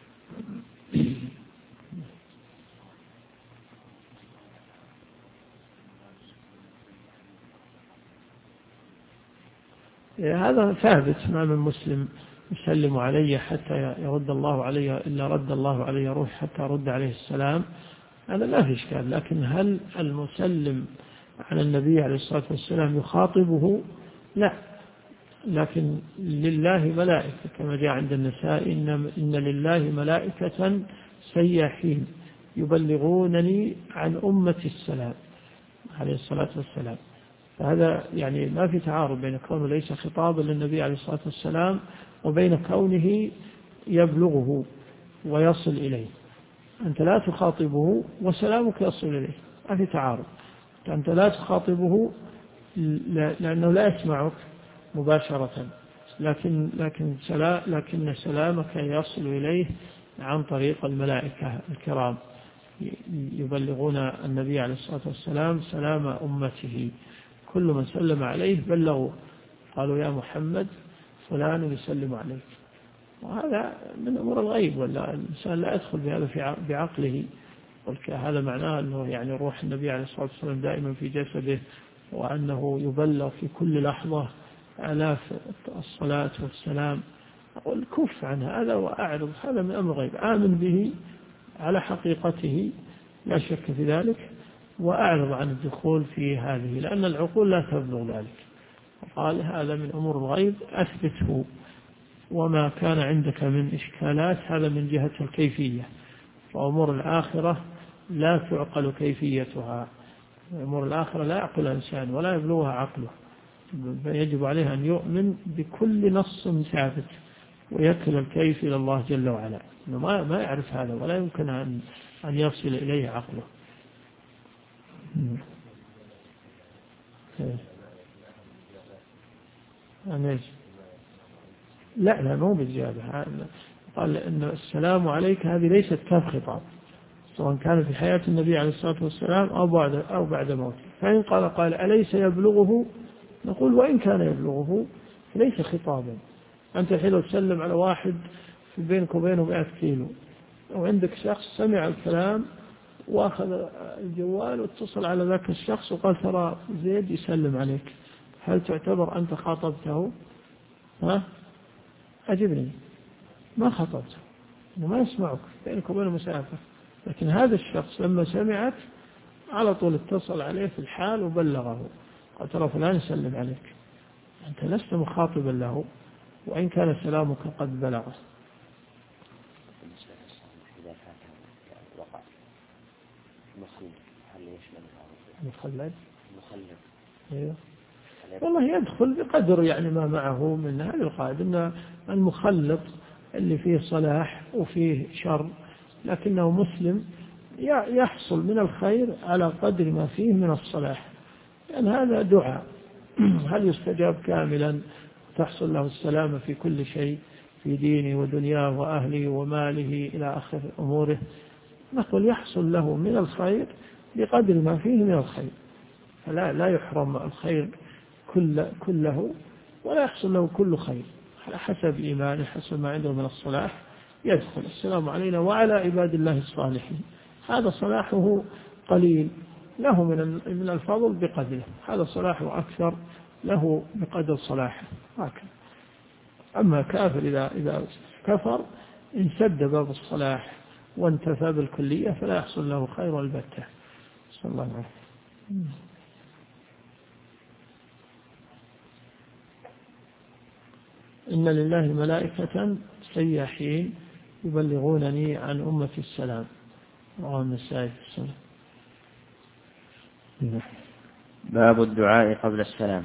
[SPEAKER 2] هذا ثابت، ما من مسلم يسلم علي حتى يرد الله علي إلا رد الله علي روح حتى أرد عليه السلام، هذا لا في إشكال. لكن هل المسلم على النبي عليه الصلاة والسلام يخاطبه؟ لا، لكن لله ملائكة كما جاء عند النساء إن لله ملائكة سياحين يبلغونني عن أمة السلام عليه الصلاة والسلام. فهذا يعني ما في تعارض بين كونه ليس خطابا للنبي عليه الصلاة والسلام وبين كونه يبلغه ويصل إليه. أنت لا تخاطبه وسلامك يصل إليه، ما في تعارض. أنت لا تخاطبه لأنه لا يسمعك مباشرة، لكن سلامك يصل إليه عن طريق الملائكة الكرام يبلغون النبي عليه الصلاة والسلام سلام أمته. كل من سلم عليه بلغوا، قالوا يا محمد فلان يسلم عليك. وهذا من أمور الغيب، ولا الإنسان لا يدخل بهذا بعقله. هذا معناه أنه يعني روح النبي عليه الصلاة والسلام دائما في جسده، وأنه يبلغ في كل لحظة آلاف الصلاة والسلام. أقول كف عن هذا وأعرض، هذا من أمر غيب. آمن به على حقيقته، لا شك في ذلك، وأعرض عن الدخول في هذه، لأن العقول لا تبلغ ذلك. قال هذا من أمور الغيب أثبته، وما كان عندك من إشكالات هذا من جهة الكيفية، وأمور الآخرة لا تعقل كيفيتها. أمور الآخرة لا يعقل الإنسان ولا يبلغها عقله، يجب عليه أن يؤمن بكل نص ثابت ويكل الكيف إلى الله جل وعلا، إنه ما يعرف هذا ولا يمكن أن يصل إليه عقله. لا مو بالزيادة. قال إن السلام عليك هذه ليست كاف خطاب، سواء كان في حياة النبي عليه الصلاة والسلام أو بعد موته. فإن قال أليس يبلغه، نقول وإن كان يبلغه ليس خطابا. أنت حين تسلم على واحد في بينك وبينه 100 كيلو، وعندك شخص سمع الكلام وأخذ الجوال واتصل على ذاك الشخص وقال ترى زيد يسلم عليك، هل تعتبر أنت خاطبته؟ أجبني، ما خاطبته، ما يسمعك، بينك وبينه مسافة. لكن هذا الشخص لما سمعت على طول اتصل عليه في الحال وبلغه، قال ترى فلان يسلم عليك، أنت لست مخاطبا له وإن كان سلامك قد بلغه. مخلد أيوه. والله يدخل بقدر يعني ما معه من هذا القاعدة، أن المخلط اللي فيه صلاح وفيه شر لكنه مسلم يحصل من الخير على قدر ما فيه من الصلاح، لأن هذا دعاء. هل يستجاب كاملا تحصل له السلامة في كل شيء في دينه ودنياه وأهله وماله إلى آخر أموره؟ نقول يحصل له من الخير بقدر ما فيه من الخير، فلا يحرم الخير كله ولا يحصل له كل خير، على حسب إيمانه حسب ما عنده من الصلاح يدخل. السلام علينا وعلى عباد الله الصالحين، هذا صلاحه قليل له من الفضل بقدره، هذا صلاحه أكثر له بقدر صلاحه هكذا. أما كافر إذا كفر انسد باب الصلاح وانتفى بالكلية فلا يحصل له خير البتة. صلى الله عليه وسلم. إن لله ملائكة سياحين يبلغونني عن أمة السلام، رواه النسائي.
[SPEAKER 1] باب الدعاء قبل السلام.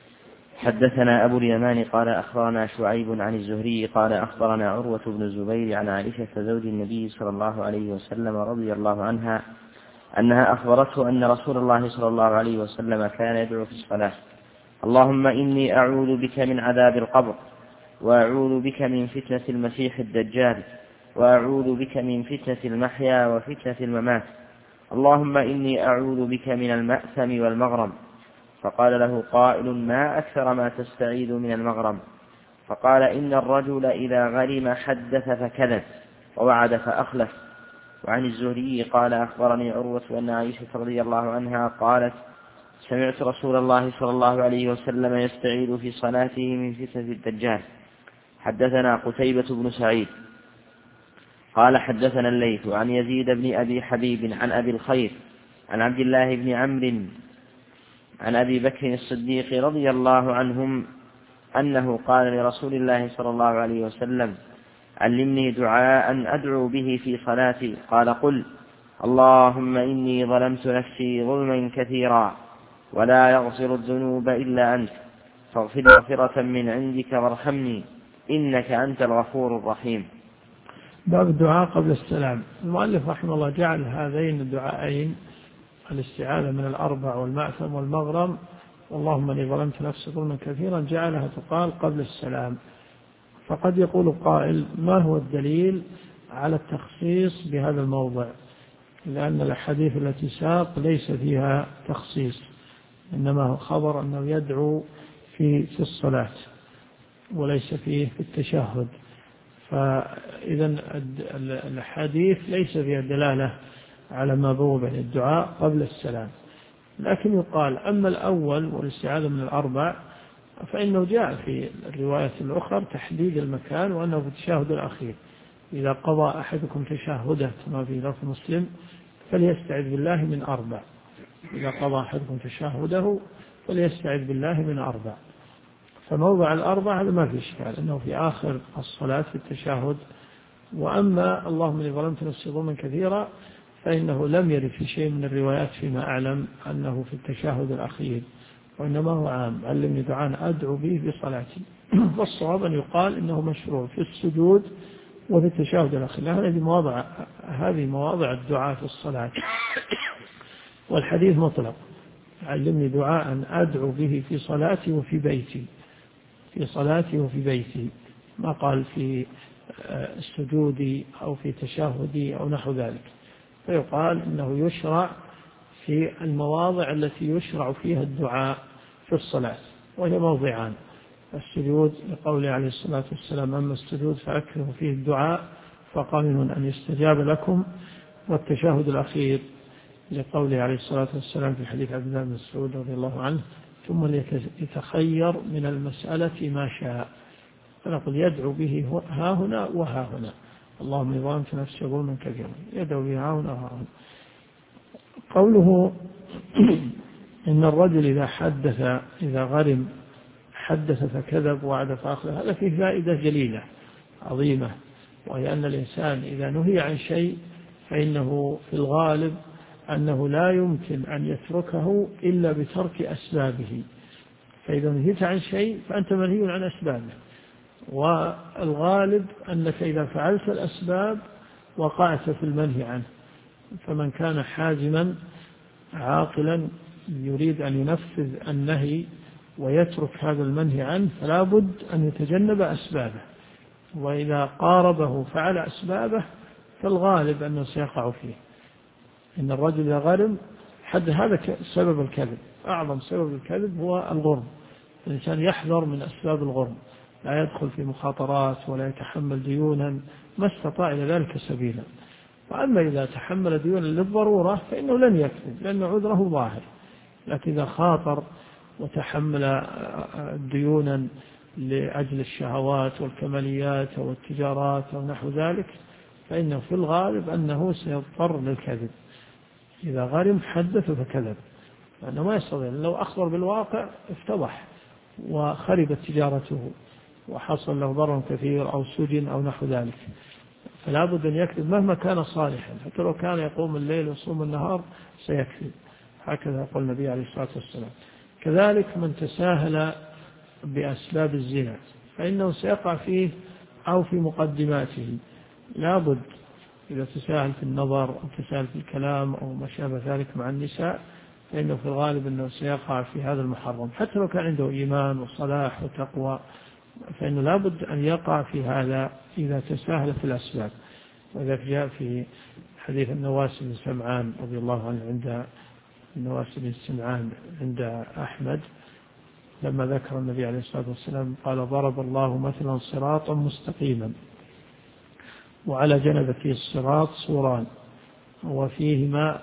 [SPEAKER 1] حدثنا أبو اليمان قال أخبرنا شعيب عن الزهري قال أخبرنا عروة بن الزبير عن عائشة زوج النبي صلى الله عليه وسلم رضي الله عنها أنها أخبرته أن رسول الله صلى الله عليه وسلم كان يدعو في الصلاة: اللهم إني أعوذ بك من عذاب القبر، وأعوذ بك من فتنة المسيح الدجال، وأعوذ بك من فتنة المحيا وفتنة الممات، اللهم إني أعوذ بك من المأثم والمغرم. فقال له قائل: ما أكثر ما تستعيذ من المغرم؟ فقال: إن الرجل إذا غرم حدث فكذب ووعد فأخلف. وعن الزهري قال أخبرني عروة أن عائشة رضي الله عنها قالت: سمعت رسول الله صلى الله عليه وسلم يستعيذ في صلاته من فتنة الدجال. حدثنا قتيبة بن سعيد قال حدثنا الليث عن يزيد بن أبي حبيب عن أبي الخير عن عبد الله بن عمرو عن أبي بكر الصديق رضي الله عنهم أنه قال لرسول الله صلى الله عليه وسلم: علمني دعاء أدعو به في صلاتي. قال: قل: اللهم إني ظلمت نفسي ظلما كثيرا ولا يغفر الذنوب إلا أنت، فاغفر مغفرة من عندك وارحمني إنك أنت الغفور الرحيم.
[SPEAKER 2] باب الدعاء قبل السلام. المؤلف رحمه الله جعل هذين الدعائين، الاستعاذة من الأربع والمأثم والمغرم اللهم إني ظلمت نفسي ظلما كثيرا، جعلها تقال قبل السلام. فقد يقول قائل: ما هو الدليل على التخصيص بهذا الموضع؟ لأن الأحاديث التي ساق ليس فيها تخصيص، إنما هو خبر أنه يدعو في الصلاة وليس فيه في التشهد، فإذا الحديث ليس فيها دلالة على ما بوب الدعاء قبل السلام. لكن يقال: أما الأول والاستعاذة من الأربع فإنه جاء في الرواية الأخرى تحديد المكان، وأنه في التشهد الأخير إذا قضى أحدكم تشهده كما في لفظ مسلم فليستعذ بالله من 4. إذا قضى أحدكم تشهده فليستعذ بالله من 4. فموضع 4 هذا ما في إشكال، أنه في آخر الصلاة في التشهد. وأما اللهم إني ظلمت نفسي ظلما كثيرا فإنه لم يرد في شيء من الروايات فيما أعلم أنه في التشهد الأخير، وإنما هو عام: علمني دعاء أدعو به في صلاتي. والصواب أن يقال إنه مشروع في السجود وفي التشهد الأخير، هذه مواضع الدعاء في الصلاة. والحديث مطلق: علمني دعاء أدعو به في صلاتي وفي بيتي، في صلاتي وفي بيتي، ما قال في سجودي أو في تشهدي أو نحو ذلك. فيقال إنه يشرع في المواضع التي يشرع فيها الدعاء في الصلاة، وهي موضعان: السجود لقوله عليه الصلاة والسلام: أما السجود فأكثروا فيه الدعاء فقمن أن يستجاب لكم، والتشهد الأخير لقوله عليه الصلاة والسلام في حديث عبد الله بن مسعود رضي الله عنه: ثم يتخير من المسألة ما شاء. فنقول يدعو به ها هنا وها هنا: اللهم ظلمت نفسي ظلما كثيرا، يدعو به ها هنا وها هنا. قوله إن الرجل إذا غرم حدث فكذب وعد فأخلف، هذا فيه فائدة جليلة عظيمة، وهي أن الإنسان إذا نهي عن شيء فإنه في الغالب أنه لا يمكن أن يتركه إلا بترك أسبابه. فإذا نهيت عن شيء فأنت منهي عن أسبابه، والغالب أنك إذا فعلت الأسباب وقعت في المنهي عنه. فمن كان حازما عاقلا يريد أن ينفذ النهي ويترك هذا المنهي عنه فلا بد أن يتجنب أسبابه، وإذا قاربه فعل أسبابه فالغالب أنه سيقع فيه. إن الرجل إذا غرم هذا سبب الكذب، أعظم سبب الكذب هو الغرم. الإنسان يحذر من أسباب الغرم، لا يدخل في مخاطرات ولا يتحمل ديونا ما استطاع إلى ذلك سبيلا. وأما إذا تحمل ديونا للضرورة فإنه لن يكذب لأن عذره ظاهر، لكن إذا خاطر وتحمل ديونا لأجل الشهوات والكماليات والتجارات ونحو ذلك فإنه في الغالب أنه سيضطر للكذب. إذا غرم حدث فكذب، لأنه ما يستطيع، لو أخبر بالواقع افتضح وخربت تجارته وحصل له ضرر كثير أو سجن أو نحو ذلك. فلا بد أن يكذب مهما كان صالحا، حتى لو كان يقوم الليل ويصوم النهار سيكذب، هكذا يقول النبي عليه الصلاة والسلام. كذلك من تساهل بأسباب الزنا فإنه سيقع فيه أو في مقدماته. لا بد إذا تساهل في النظر أو تساهل في الكلام أو ما شابه ذلك مع النساء فإنه في الغالب أنه سيقع في هذا المحرم، حتى لو كان عنده إيمان وصلاح وتقوى فإنه لا بد أن يقع في هذا إذا تساهل في الأسباب. وإذا جاء في حديث النواس بن سمعان رضي الله عنه عند النواس بن سمعان عند أحمد لما ذكر النبي عليه الصلاة والسلام قال: ضرب الله مثلا صراطا مستقيما وعلى جنبته الصراط سوران وفيها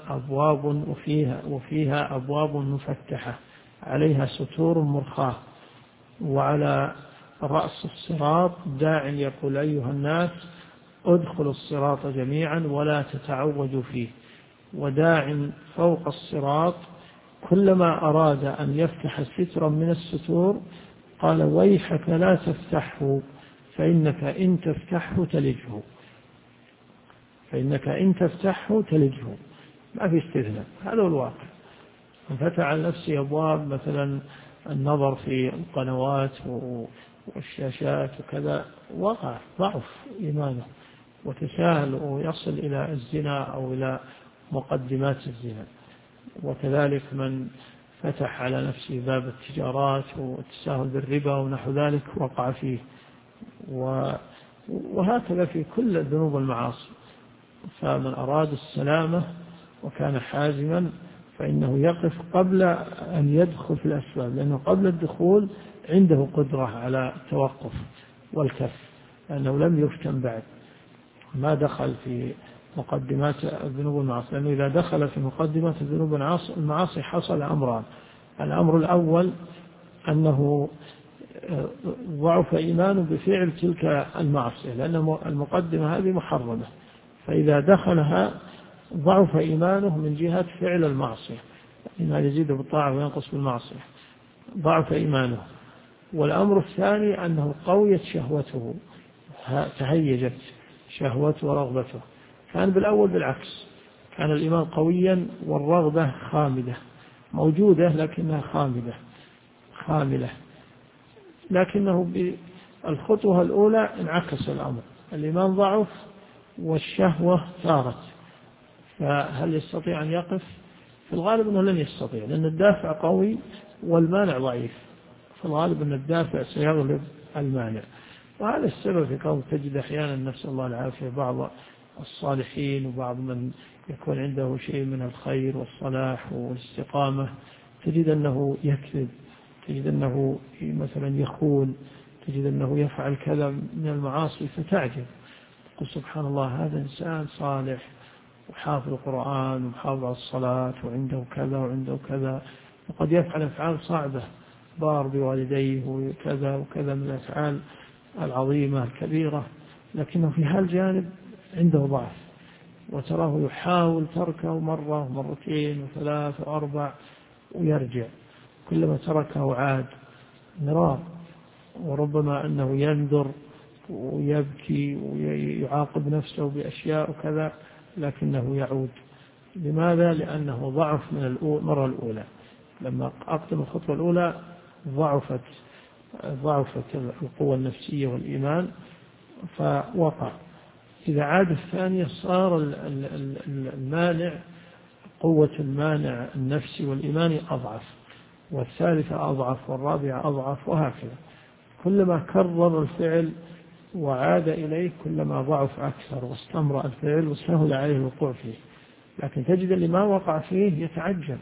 [SPEAKER 2] أبواب مفتحة عليها ستور مرخاة، وعلى رأس الصراط داع يقول: أيها الناس ادخلوا الصراط جميعا ولا تتعوجوا فيه، وداع فوق الصراط كلما أراد أن يفتح سترا من الستور قال: ويحك لا تفتحه فإنك إن تفتحه تلجه. ما في استثناء، هذا هو الواقع. من فتح على نفسه أبواب مثلا النظر في القنوات والشاشات وكذا وقع ضعف إيمانه وتساهل ويصل إلى الزنا أو إلى مقدمات الزنا. وكذلك من فتح على نفسه باب التجارات والتساهل بالربا ونحو ذلك وقع فيه، وهكذا في كل الذنوب والمعاصي. فمن أراد السلامة وكان حازما فإنه يقف قبل أن يدخل في الأسباب، لأنه قبل الدخول عنده قدرة على التوقف والكف، لأنه لم يفتن بعد، ما دخل في مقدمات الذنوب والمعاصي. لأنه إذا دخل في مقدمات الذنوب والمعاصي حصل أمران: الأمر الأول أنه ضعف إيمانه بفعل تلك المعصية، لأن المقدمة هذه محرمة، فإذا دخلها ضعف إيمانه من جهة فعل المعصية، إنما يزيد بالطاعة وينقص بالمعصية، ضعف إيمانه. والأمر الثاني أنه قويت شهوته، تهيجت شهوته ورغبته. كان بالأول بالعكس، كان الإيمان قويا والرغبة خامدة، موجودة لكنها خاملة. لكنه بالخطوة الأولى انعكس الأمر، الإيمان ضعف والشهوة ثارت، فهل يستطيع أن يقف؟ في الغالب أنه لن يستطيع، لأن الدافع قوي والمانع ضعيف، في الغالب أن الدافع سيغلب المانع. وهذا السبب في كون تجد أحيانا نسأل الله العافية بعض الصالحين وبعض من يكون عنده شيء من الخير والصلاح والاستقامة، تجد أنه يكذب، تجد أنه مثلا يخون، تجد أنه يفعل كذا من المعاصي، فتعجب تقول سبحان الله، هذا إنسان صالح وحافظ القرآن وحافظ على الصلاة وعنده كذا وعنده كذا، وقد يفعل أفعال صعبة، بار بوالديه وكذا وكذا من الأفعال العظيمة الكبيرة، لكنه في هالجانب عنده ضعف، وتراه يحاول تركه مرة ومرتين وثلاث وأربع ويرجع، كلما تركه عاد مرار، وربما أنه ينذر ويبكي ويعاقب نفسه بأشياء وكذا، لكنه يعود. لماذا؟ لأنه ضعف من المرة الأولى، لما أقدم الخطوة الأولى ضعفت القوة النفسية والإيمان فوقع. إذا عاد الثانية صار المانع، قوة المانع النفسي والإيماني أضعف، والثالثة أضعف، والرابعة أضعف، وهكذا. كلما كرر الفعل وعاد إليه كلما ضعف أكثر واستمر الفعل وسهل عليه الوقوع فيه. لكن تجد اللي ما وقع فيه يتعجب،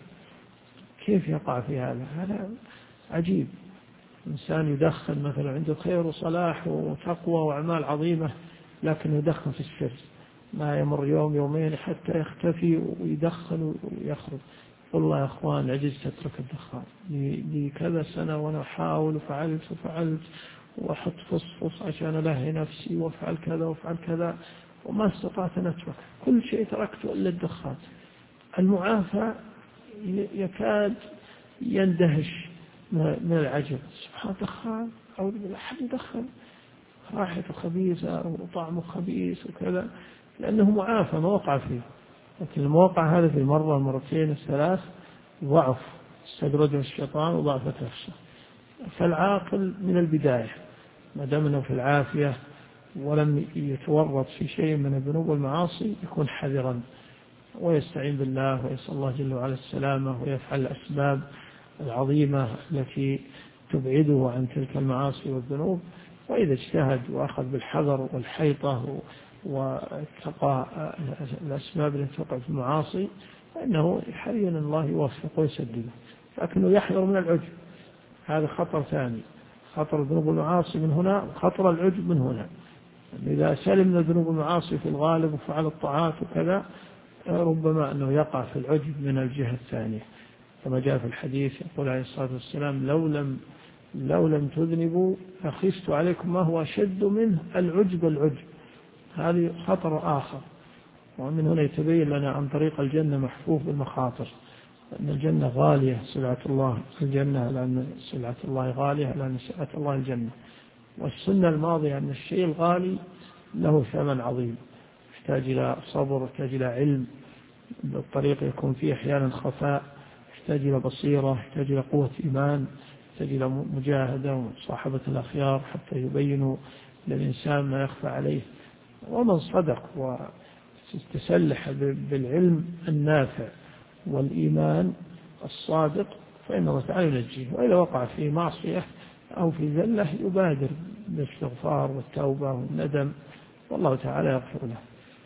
[SPEAKER 2] كيف يقع في هذا عجيب. إنسان يدخن مثلا، عنده خير وصلاح وتقوى وأعمال عظيمة، لكن يدخن في السر، ما يمر يوم يومين حتى يختفي ويدخن ويخرج. والله يا أخوان عجزت أترك الدخان لي كذا سنة وأنا أحاول وفعلت وأحط فص عشان ألهي نفسي وأفعل كذا وأفعل كذا، وما استطعت أن أترك، كل شيء تركته إلا الدخان. المعافى يكاد يندهش من العجب، سبحان دخان، أعوذ بالله، حد يدخن، راحته خبيثة وطعمه خبيث وكذا، لأنه معافى ما وقع فيه. لكن الموقع هذا في المرة المرتين الثلاث ضعف، استدرجه الشيطان وضعفت نفسه. فالعاقل من البداية ما دام أنه في العافية ولم يتورط في شيء من الذنوب والمعاصي يكون حذرا، ويستعين بالله ويسأل الله جل وعلا السلامة، ويفعل الأسباب العظيمة التي تبعده عن تلك المعاصي والذنوب. وإذا اجتهد وأخذ بالحذر والحيطة واتقى الأسباب التي توقع في المعاصي فإنه حري أن الله يوفق ويسدده. لكنه يحذر من العجب، هذا خطر ثاني، خطر الذنوب والمعاصي من هنا وخطر العجب من هنا. إذا سلم من الذنوب والمعاصي في الغالب وفعل الطاعات وكذا، ربما أنه يقع في العجب من الجهة الثانية، كما جاء في الحديث يقول عليه الصلاة والسلام: لو لم تذنبوا أخذت عليكم ما هو أشد منه العجب. هذه خطر آخر. ومن هنا يتبين لنا عن طريق الجنة محفوف بالمخاطر، أن الجنة غالية، سلعة الله الجنة، لأن سلعة الله غالية، لأن سلعة الله الجنة. والسنة الماضية أن الشيء الغالي له ثمن عظيم، يحتاج إلى صبر، يحتاج إلى علم، الطريق يكون فيه أحيانا خفاء، يحتاج إلى بصيرة، يحتاج إلى قوة إيمان، يحتاج إلى مجاهدة ومصاحبة الأخيار حتى يبينوا للإنسان ما يخفى عليه. ومن صدق وتسلح بالعلم النافع والإيمان الصادق فإن الله تعالى ينجيه. وإذا وقع في معصية أو في ذلة يبادر بالاستغفار والتوبة والندم، والله تعالى يغفر له.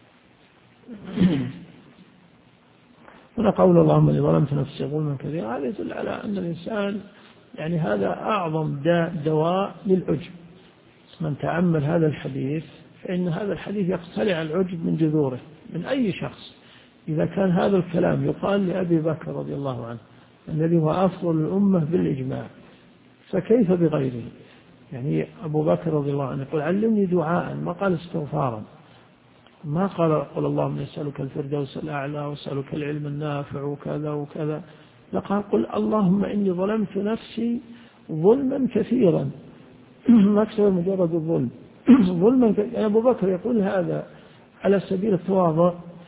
[SPEAKER 2] هنا قول اللهم إني ظلمت نفسي ظلما كثيرا، هذا يدل على أن الإنسان يعني هذا أعظم دواء للعجب. من تأمل هذا الحديث فإن هذا الحديث يقتلع العجب من جذوره من أي شخص. إذا كان هذا الكلام يقال لأبي بكر رضي الله عنه الذي هو أفضل الأمة بالإجماع، فكيف بغيره؟ يعني أبو بكر رضي الله عنه يقول: علمني دعاء، ما قال استغفارا، ما قال قل اللهم نسألك الفردوس الأعلى وأسألك العلم النافع وكذا وكذا، لقال قل اللهم إني ظلمت نفسي ظلما كثيرا. ما أكثر مجرد الظلم. ظلما يعني أبو بكر يقول هذا على سبيل التواضع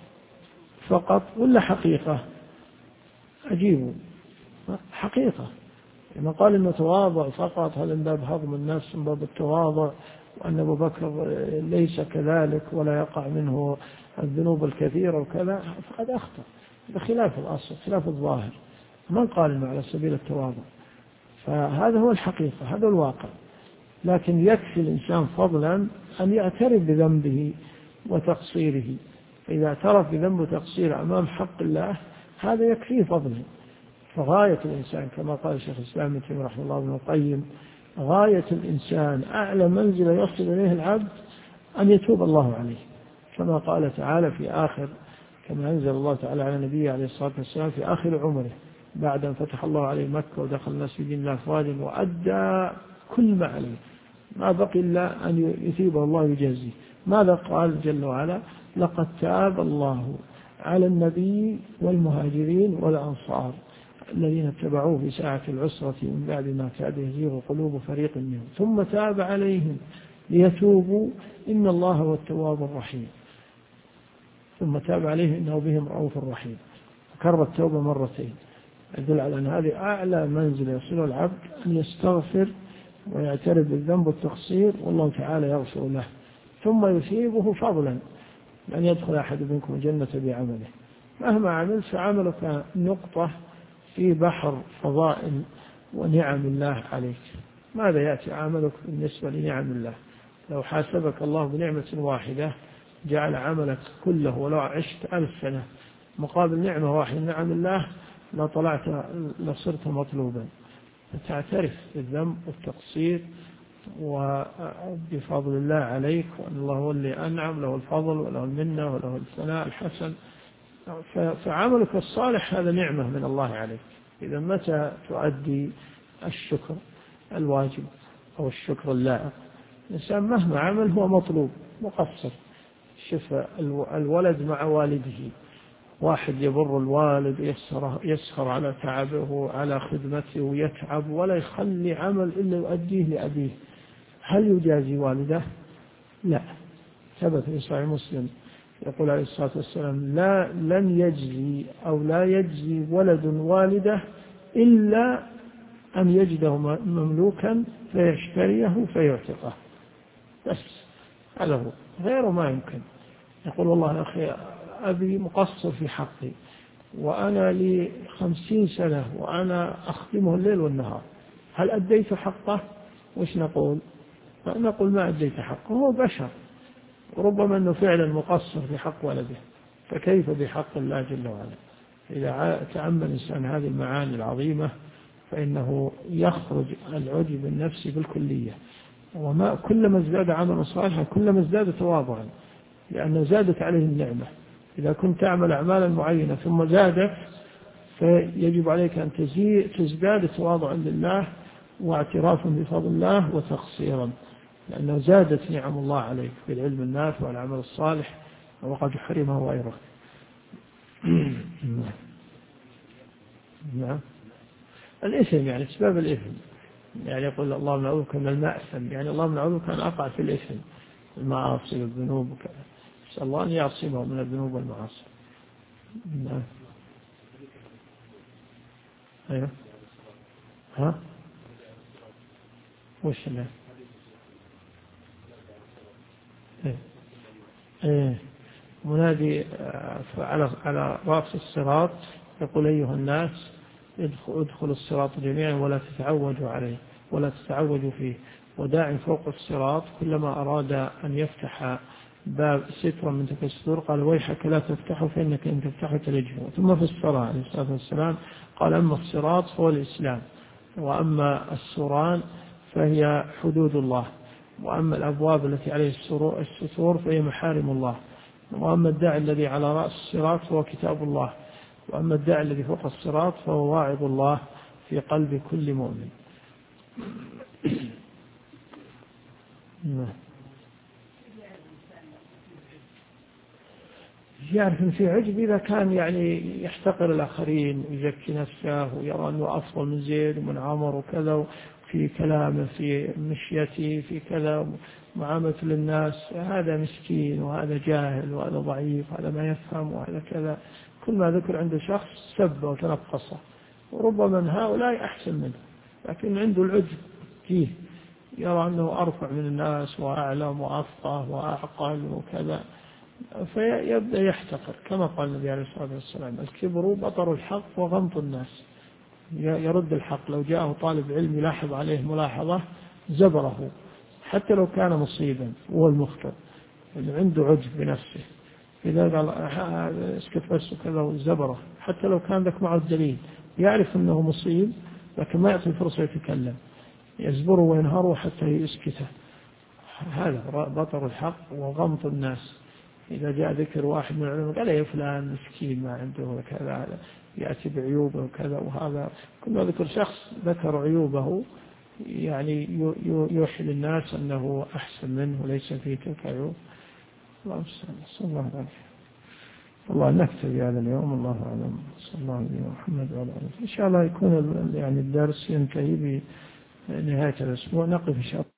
[SPEAKER 2] فقط ولا حقيقة؟ عجيب، حقيقة. لما قال إنه تواضع فقط هذا من باب هضم النفس، من باب التواضع، وأن أبو بكر ليس كذلك ولا يقع منه الذنوب الكثيرة وكذا، فقد أخطأ بخلاف الأصل، خلاف الظاهر. من قال إنه على سبيل التواضع؟ فهذا هو الحقيقة، هذا الواقع. لكن يكفي الإنسان فضلا أن يعترف بذنبه وتقصيره، فإذا اعترف بذنبه وتقصيره أمام حق الله هذا يكفيه فضلا. فغاية الإنسان كما قال شيخ الإسلام ابن تيمية رحمه الله ابن القيم، غاية الإنسان أعلى منزلة يصل إليه العبد أن يتوب الله عليه، كما قال تعالى في آخر، كما أنزل الله تعالى على نبيه عليه الصلاة والسلام في آخر عمره بعد أن فتح الله عليه مكة ودخل الناس في دين الله أفواجا وأدى كل ما عليه، ما بقي إلا أن يثيبه الله ويجازيه. ماذا قال جل وعلا؟ لقد تاب الله على النبي والمهاجرين والأنصار الذين اتبعوه في ساعة العسرة من بعد ما كاد يزيغ قلوب فريق منهم ثم تاب عليهم ليتوبوا إن الله هو التواب الرحيم. ثم تاب عليهم إنه بهم رؤوف رحيم. كرر التوبة مرتين، يدل على أن هذه أعلى منزل يصل العبد أن يستغفر ويعترف بالذنب والتقصير، والله تعالى يغفر له ثم يثيبه فضلا أن يدخل أحد منكم الجنة بعمله. مهما عملت فعملك نقطة في بحر فضائل ونعم الله عليك. ماذا يأتي عملك بالنسبة لنعم الله؟ لو حاسبك الله بنعمة واحدة جعل عملك كله ولو عشت 1000 سنة مقابل نعمة واحدة من نعم الله لصرت مطلوبا. فتعترف بالذنب والتقصير وبفضل الله عليك، وأن الله هو اللي أنعم، له الفضل وله المنة وله الثناء الحسن. فعملك الصالح هذا نعمة من الله عليك. إذا متى تؤدي الشكر الواجب أو الشكر اللائق؟ الإنسان مهما عمل هو مطلوب مقصر. شوف الولد مع والده، واحد يبر الوالد يسخر على تعبه على خدمته ويتعب ولا يخلي عمل إلا يؤديه لأبيه، هل يجازي والده؟ لا. ثبت في صحيح مسلم يقول عليه الصلاة والسلام لن يجزي أو لا يجزي ولد والده إلا أن يجده مملوكا فيشتريه فيعتقه، بس هذا هو، غيره ما يمكن. يقول والله يا أخي أبي مقصر في حقي وأنا لي 50 سنة وأنا أخدمه الليل والنهار، هل أديت حقه؟ وش نقول؟ نقول ما أديت حقه، هو بشر، ربما أنه فعلا مقصر في حق ولده، فكيف بحق الله جل وعلا؟ إذا تأمل الإنسان هذه المعاني العظيمة فإنه يخرج العجب النفسي بالكلية. وما كلما ازداد عملا صالحا كلما ازداد تواضعا، لأنه زادت عليه النعمة. إذا كنت تعمل أعمالا معينة ثم زادت فيجب عليك أن تزداد تواضعا لله واعترافا بفضل الله وتقصيرا، لأنه زادت نعم الله عليك بالعلم النافع والعمل الصالح وقد حرمه غيره. نعم. الإثم يعني أسباب الإثم، يعني يقول اللهم نعوذ بك من المأثم، يعني اللهم نعوذ بك أن أقع في الإثم، المعاصي والذنوب وكذا، نسأل الله أن يعصمه من الذنوب والمعاصي. نعم. أيوه. ها وش له؟ منادي على رأس الصراط يقول أيها الناس ادخلوا الصراط جميعا ولا تتعوجوا عليه ولا تتعوجوا فيه، وداع فوق الصراط كلما أراد أن يفتح باب سترا من تلك الستور قال ويحك لا تفتحه فإنك إن تفتحه تلجه. ثم في الصلاة عليه الصلاة والسلام قال أما الصراط فهو الإسلام، وأما السوران فهي حدود الله، وأما الأبواب التي عليه الستور فهي محارم الله، وأما الداعي الذي على رأس الصراط فهو كتاب الله، وأما الداعي الذي فوق الصراط فهو واعظ الله في قلب كل مؤمن. يعرف أن في عجب إذا كان يعني يحتقر الآخرين ويزكي نفسه ويرى أنه أفضل من زيد ومن عمر وكذا، في كلامه في مشيته في كذا معاملة للناس، هذا مسكين وهذا جاهل وهذا ضعيف وهذا ما يفهم وهذا كذا. كل ما ذكر عند شخص سبه وتنقصه، وربما من هؤلاء أحسن منه، لكن عنده العجب فيه، يرى أنه أرفع من الناس وأعلم وأفقه وأعقل وكذا، فيبدأ يحتقر. كما قال النبي عليه الصلاة والسلام: الكبر بطر الحق وغمط الناس. يرد الحق، لو جاءه طالب علم يلاحظ عليه ملاحظة زبره حتى لو كان مصيبا هو المخطئ، اللي عنده عجب بنفسه، إذا قال اسكت بس وكذا زبره، حتى لو كان ذاك معه الدليل يعرف أنه مصيب لكن ما يعطي فرصة يتكلم، يزبره وينهره حتى يسكته. هذا بطر الحق وغمط الناس. إذا جاء ذكر واحد من العلماء قال: يا فلان مسكين ما عنده كذا، يأتي بعيوبه وكذا، وهذا كل ما ذكر شخص ذكر عيوبه يعني يوحي للناس أنه أحسن منه وليس فيه تلك عيوب. الله صلى الله عليه وسلم. والله نكتفي هذا اليوم، الله أعلم. صلى الله عليه محمد وعلى آله. إن شاء الله يكون يعني الدرس ينتهي بنهاية الأسبوع، نقف إن شاء الله.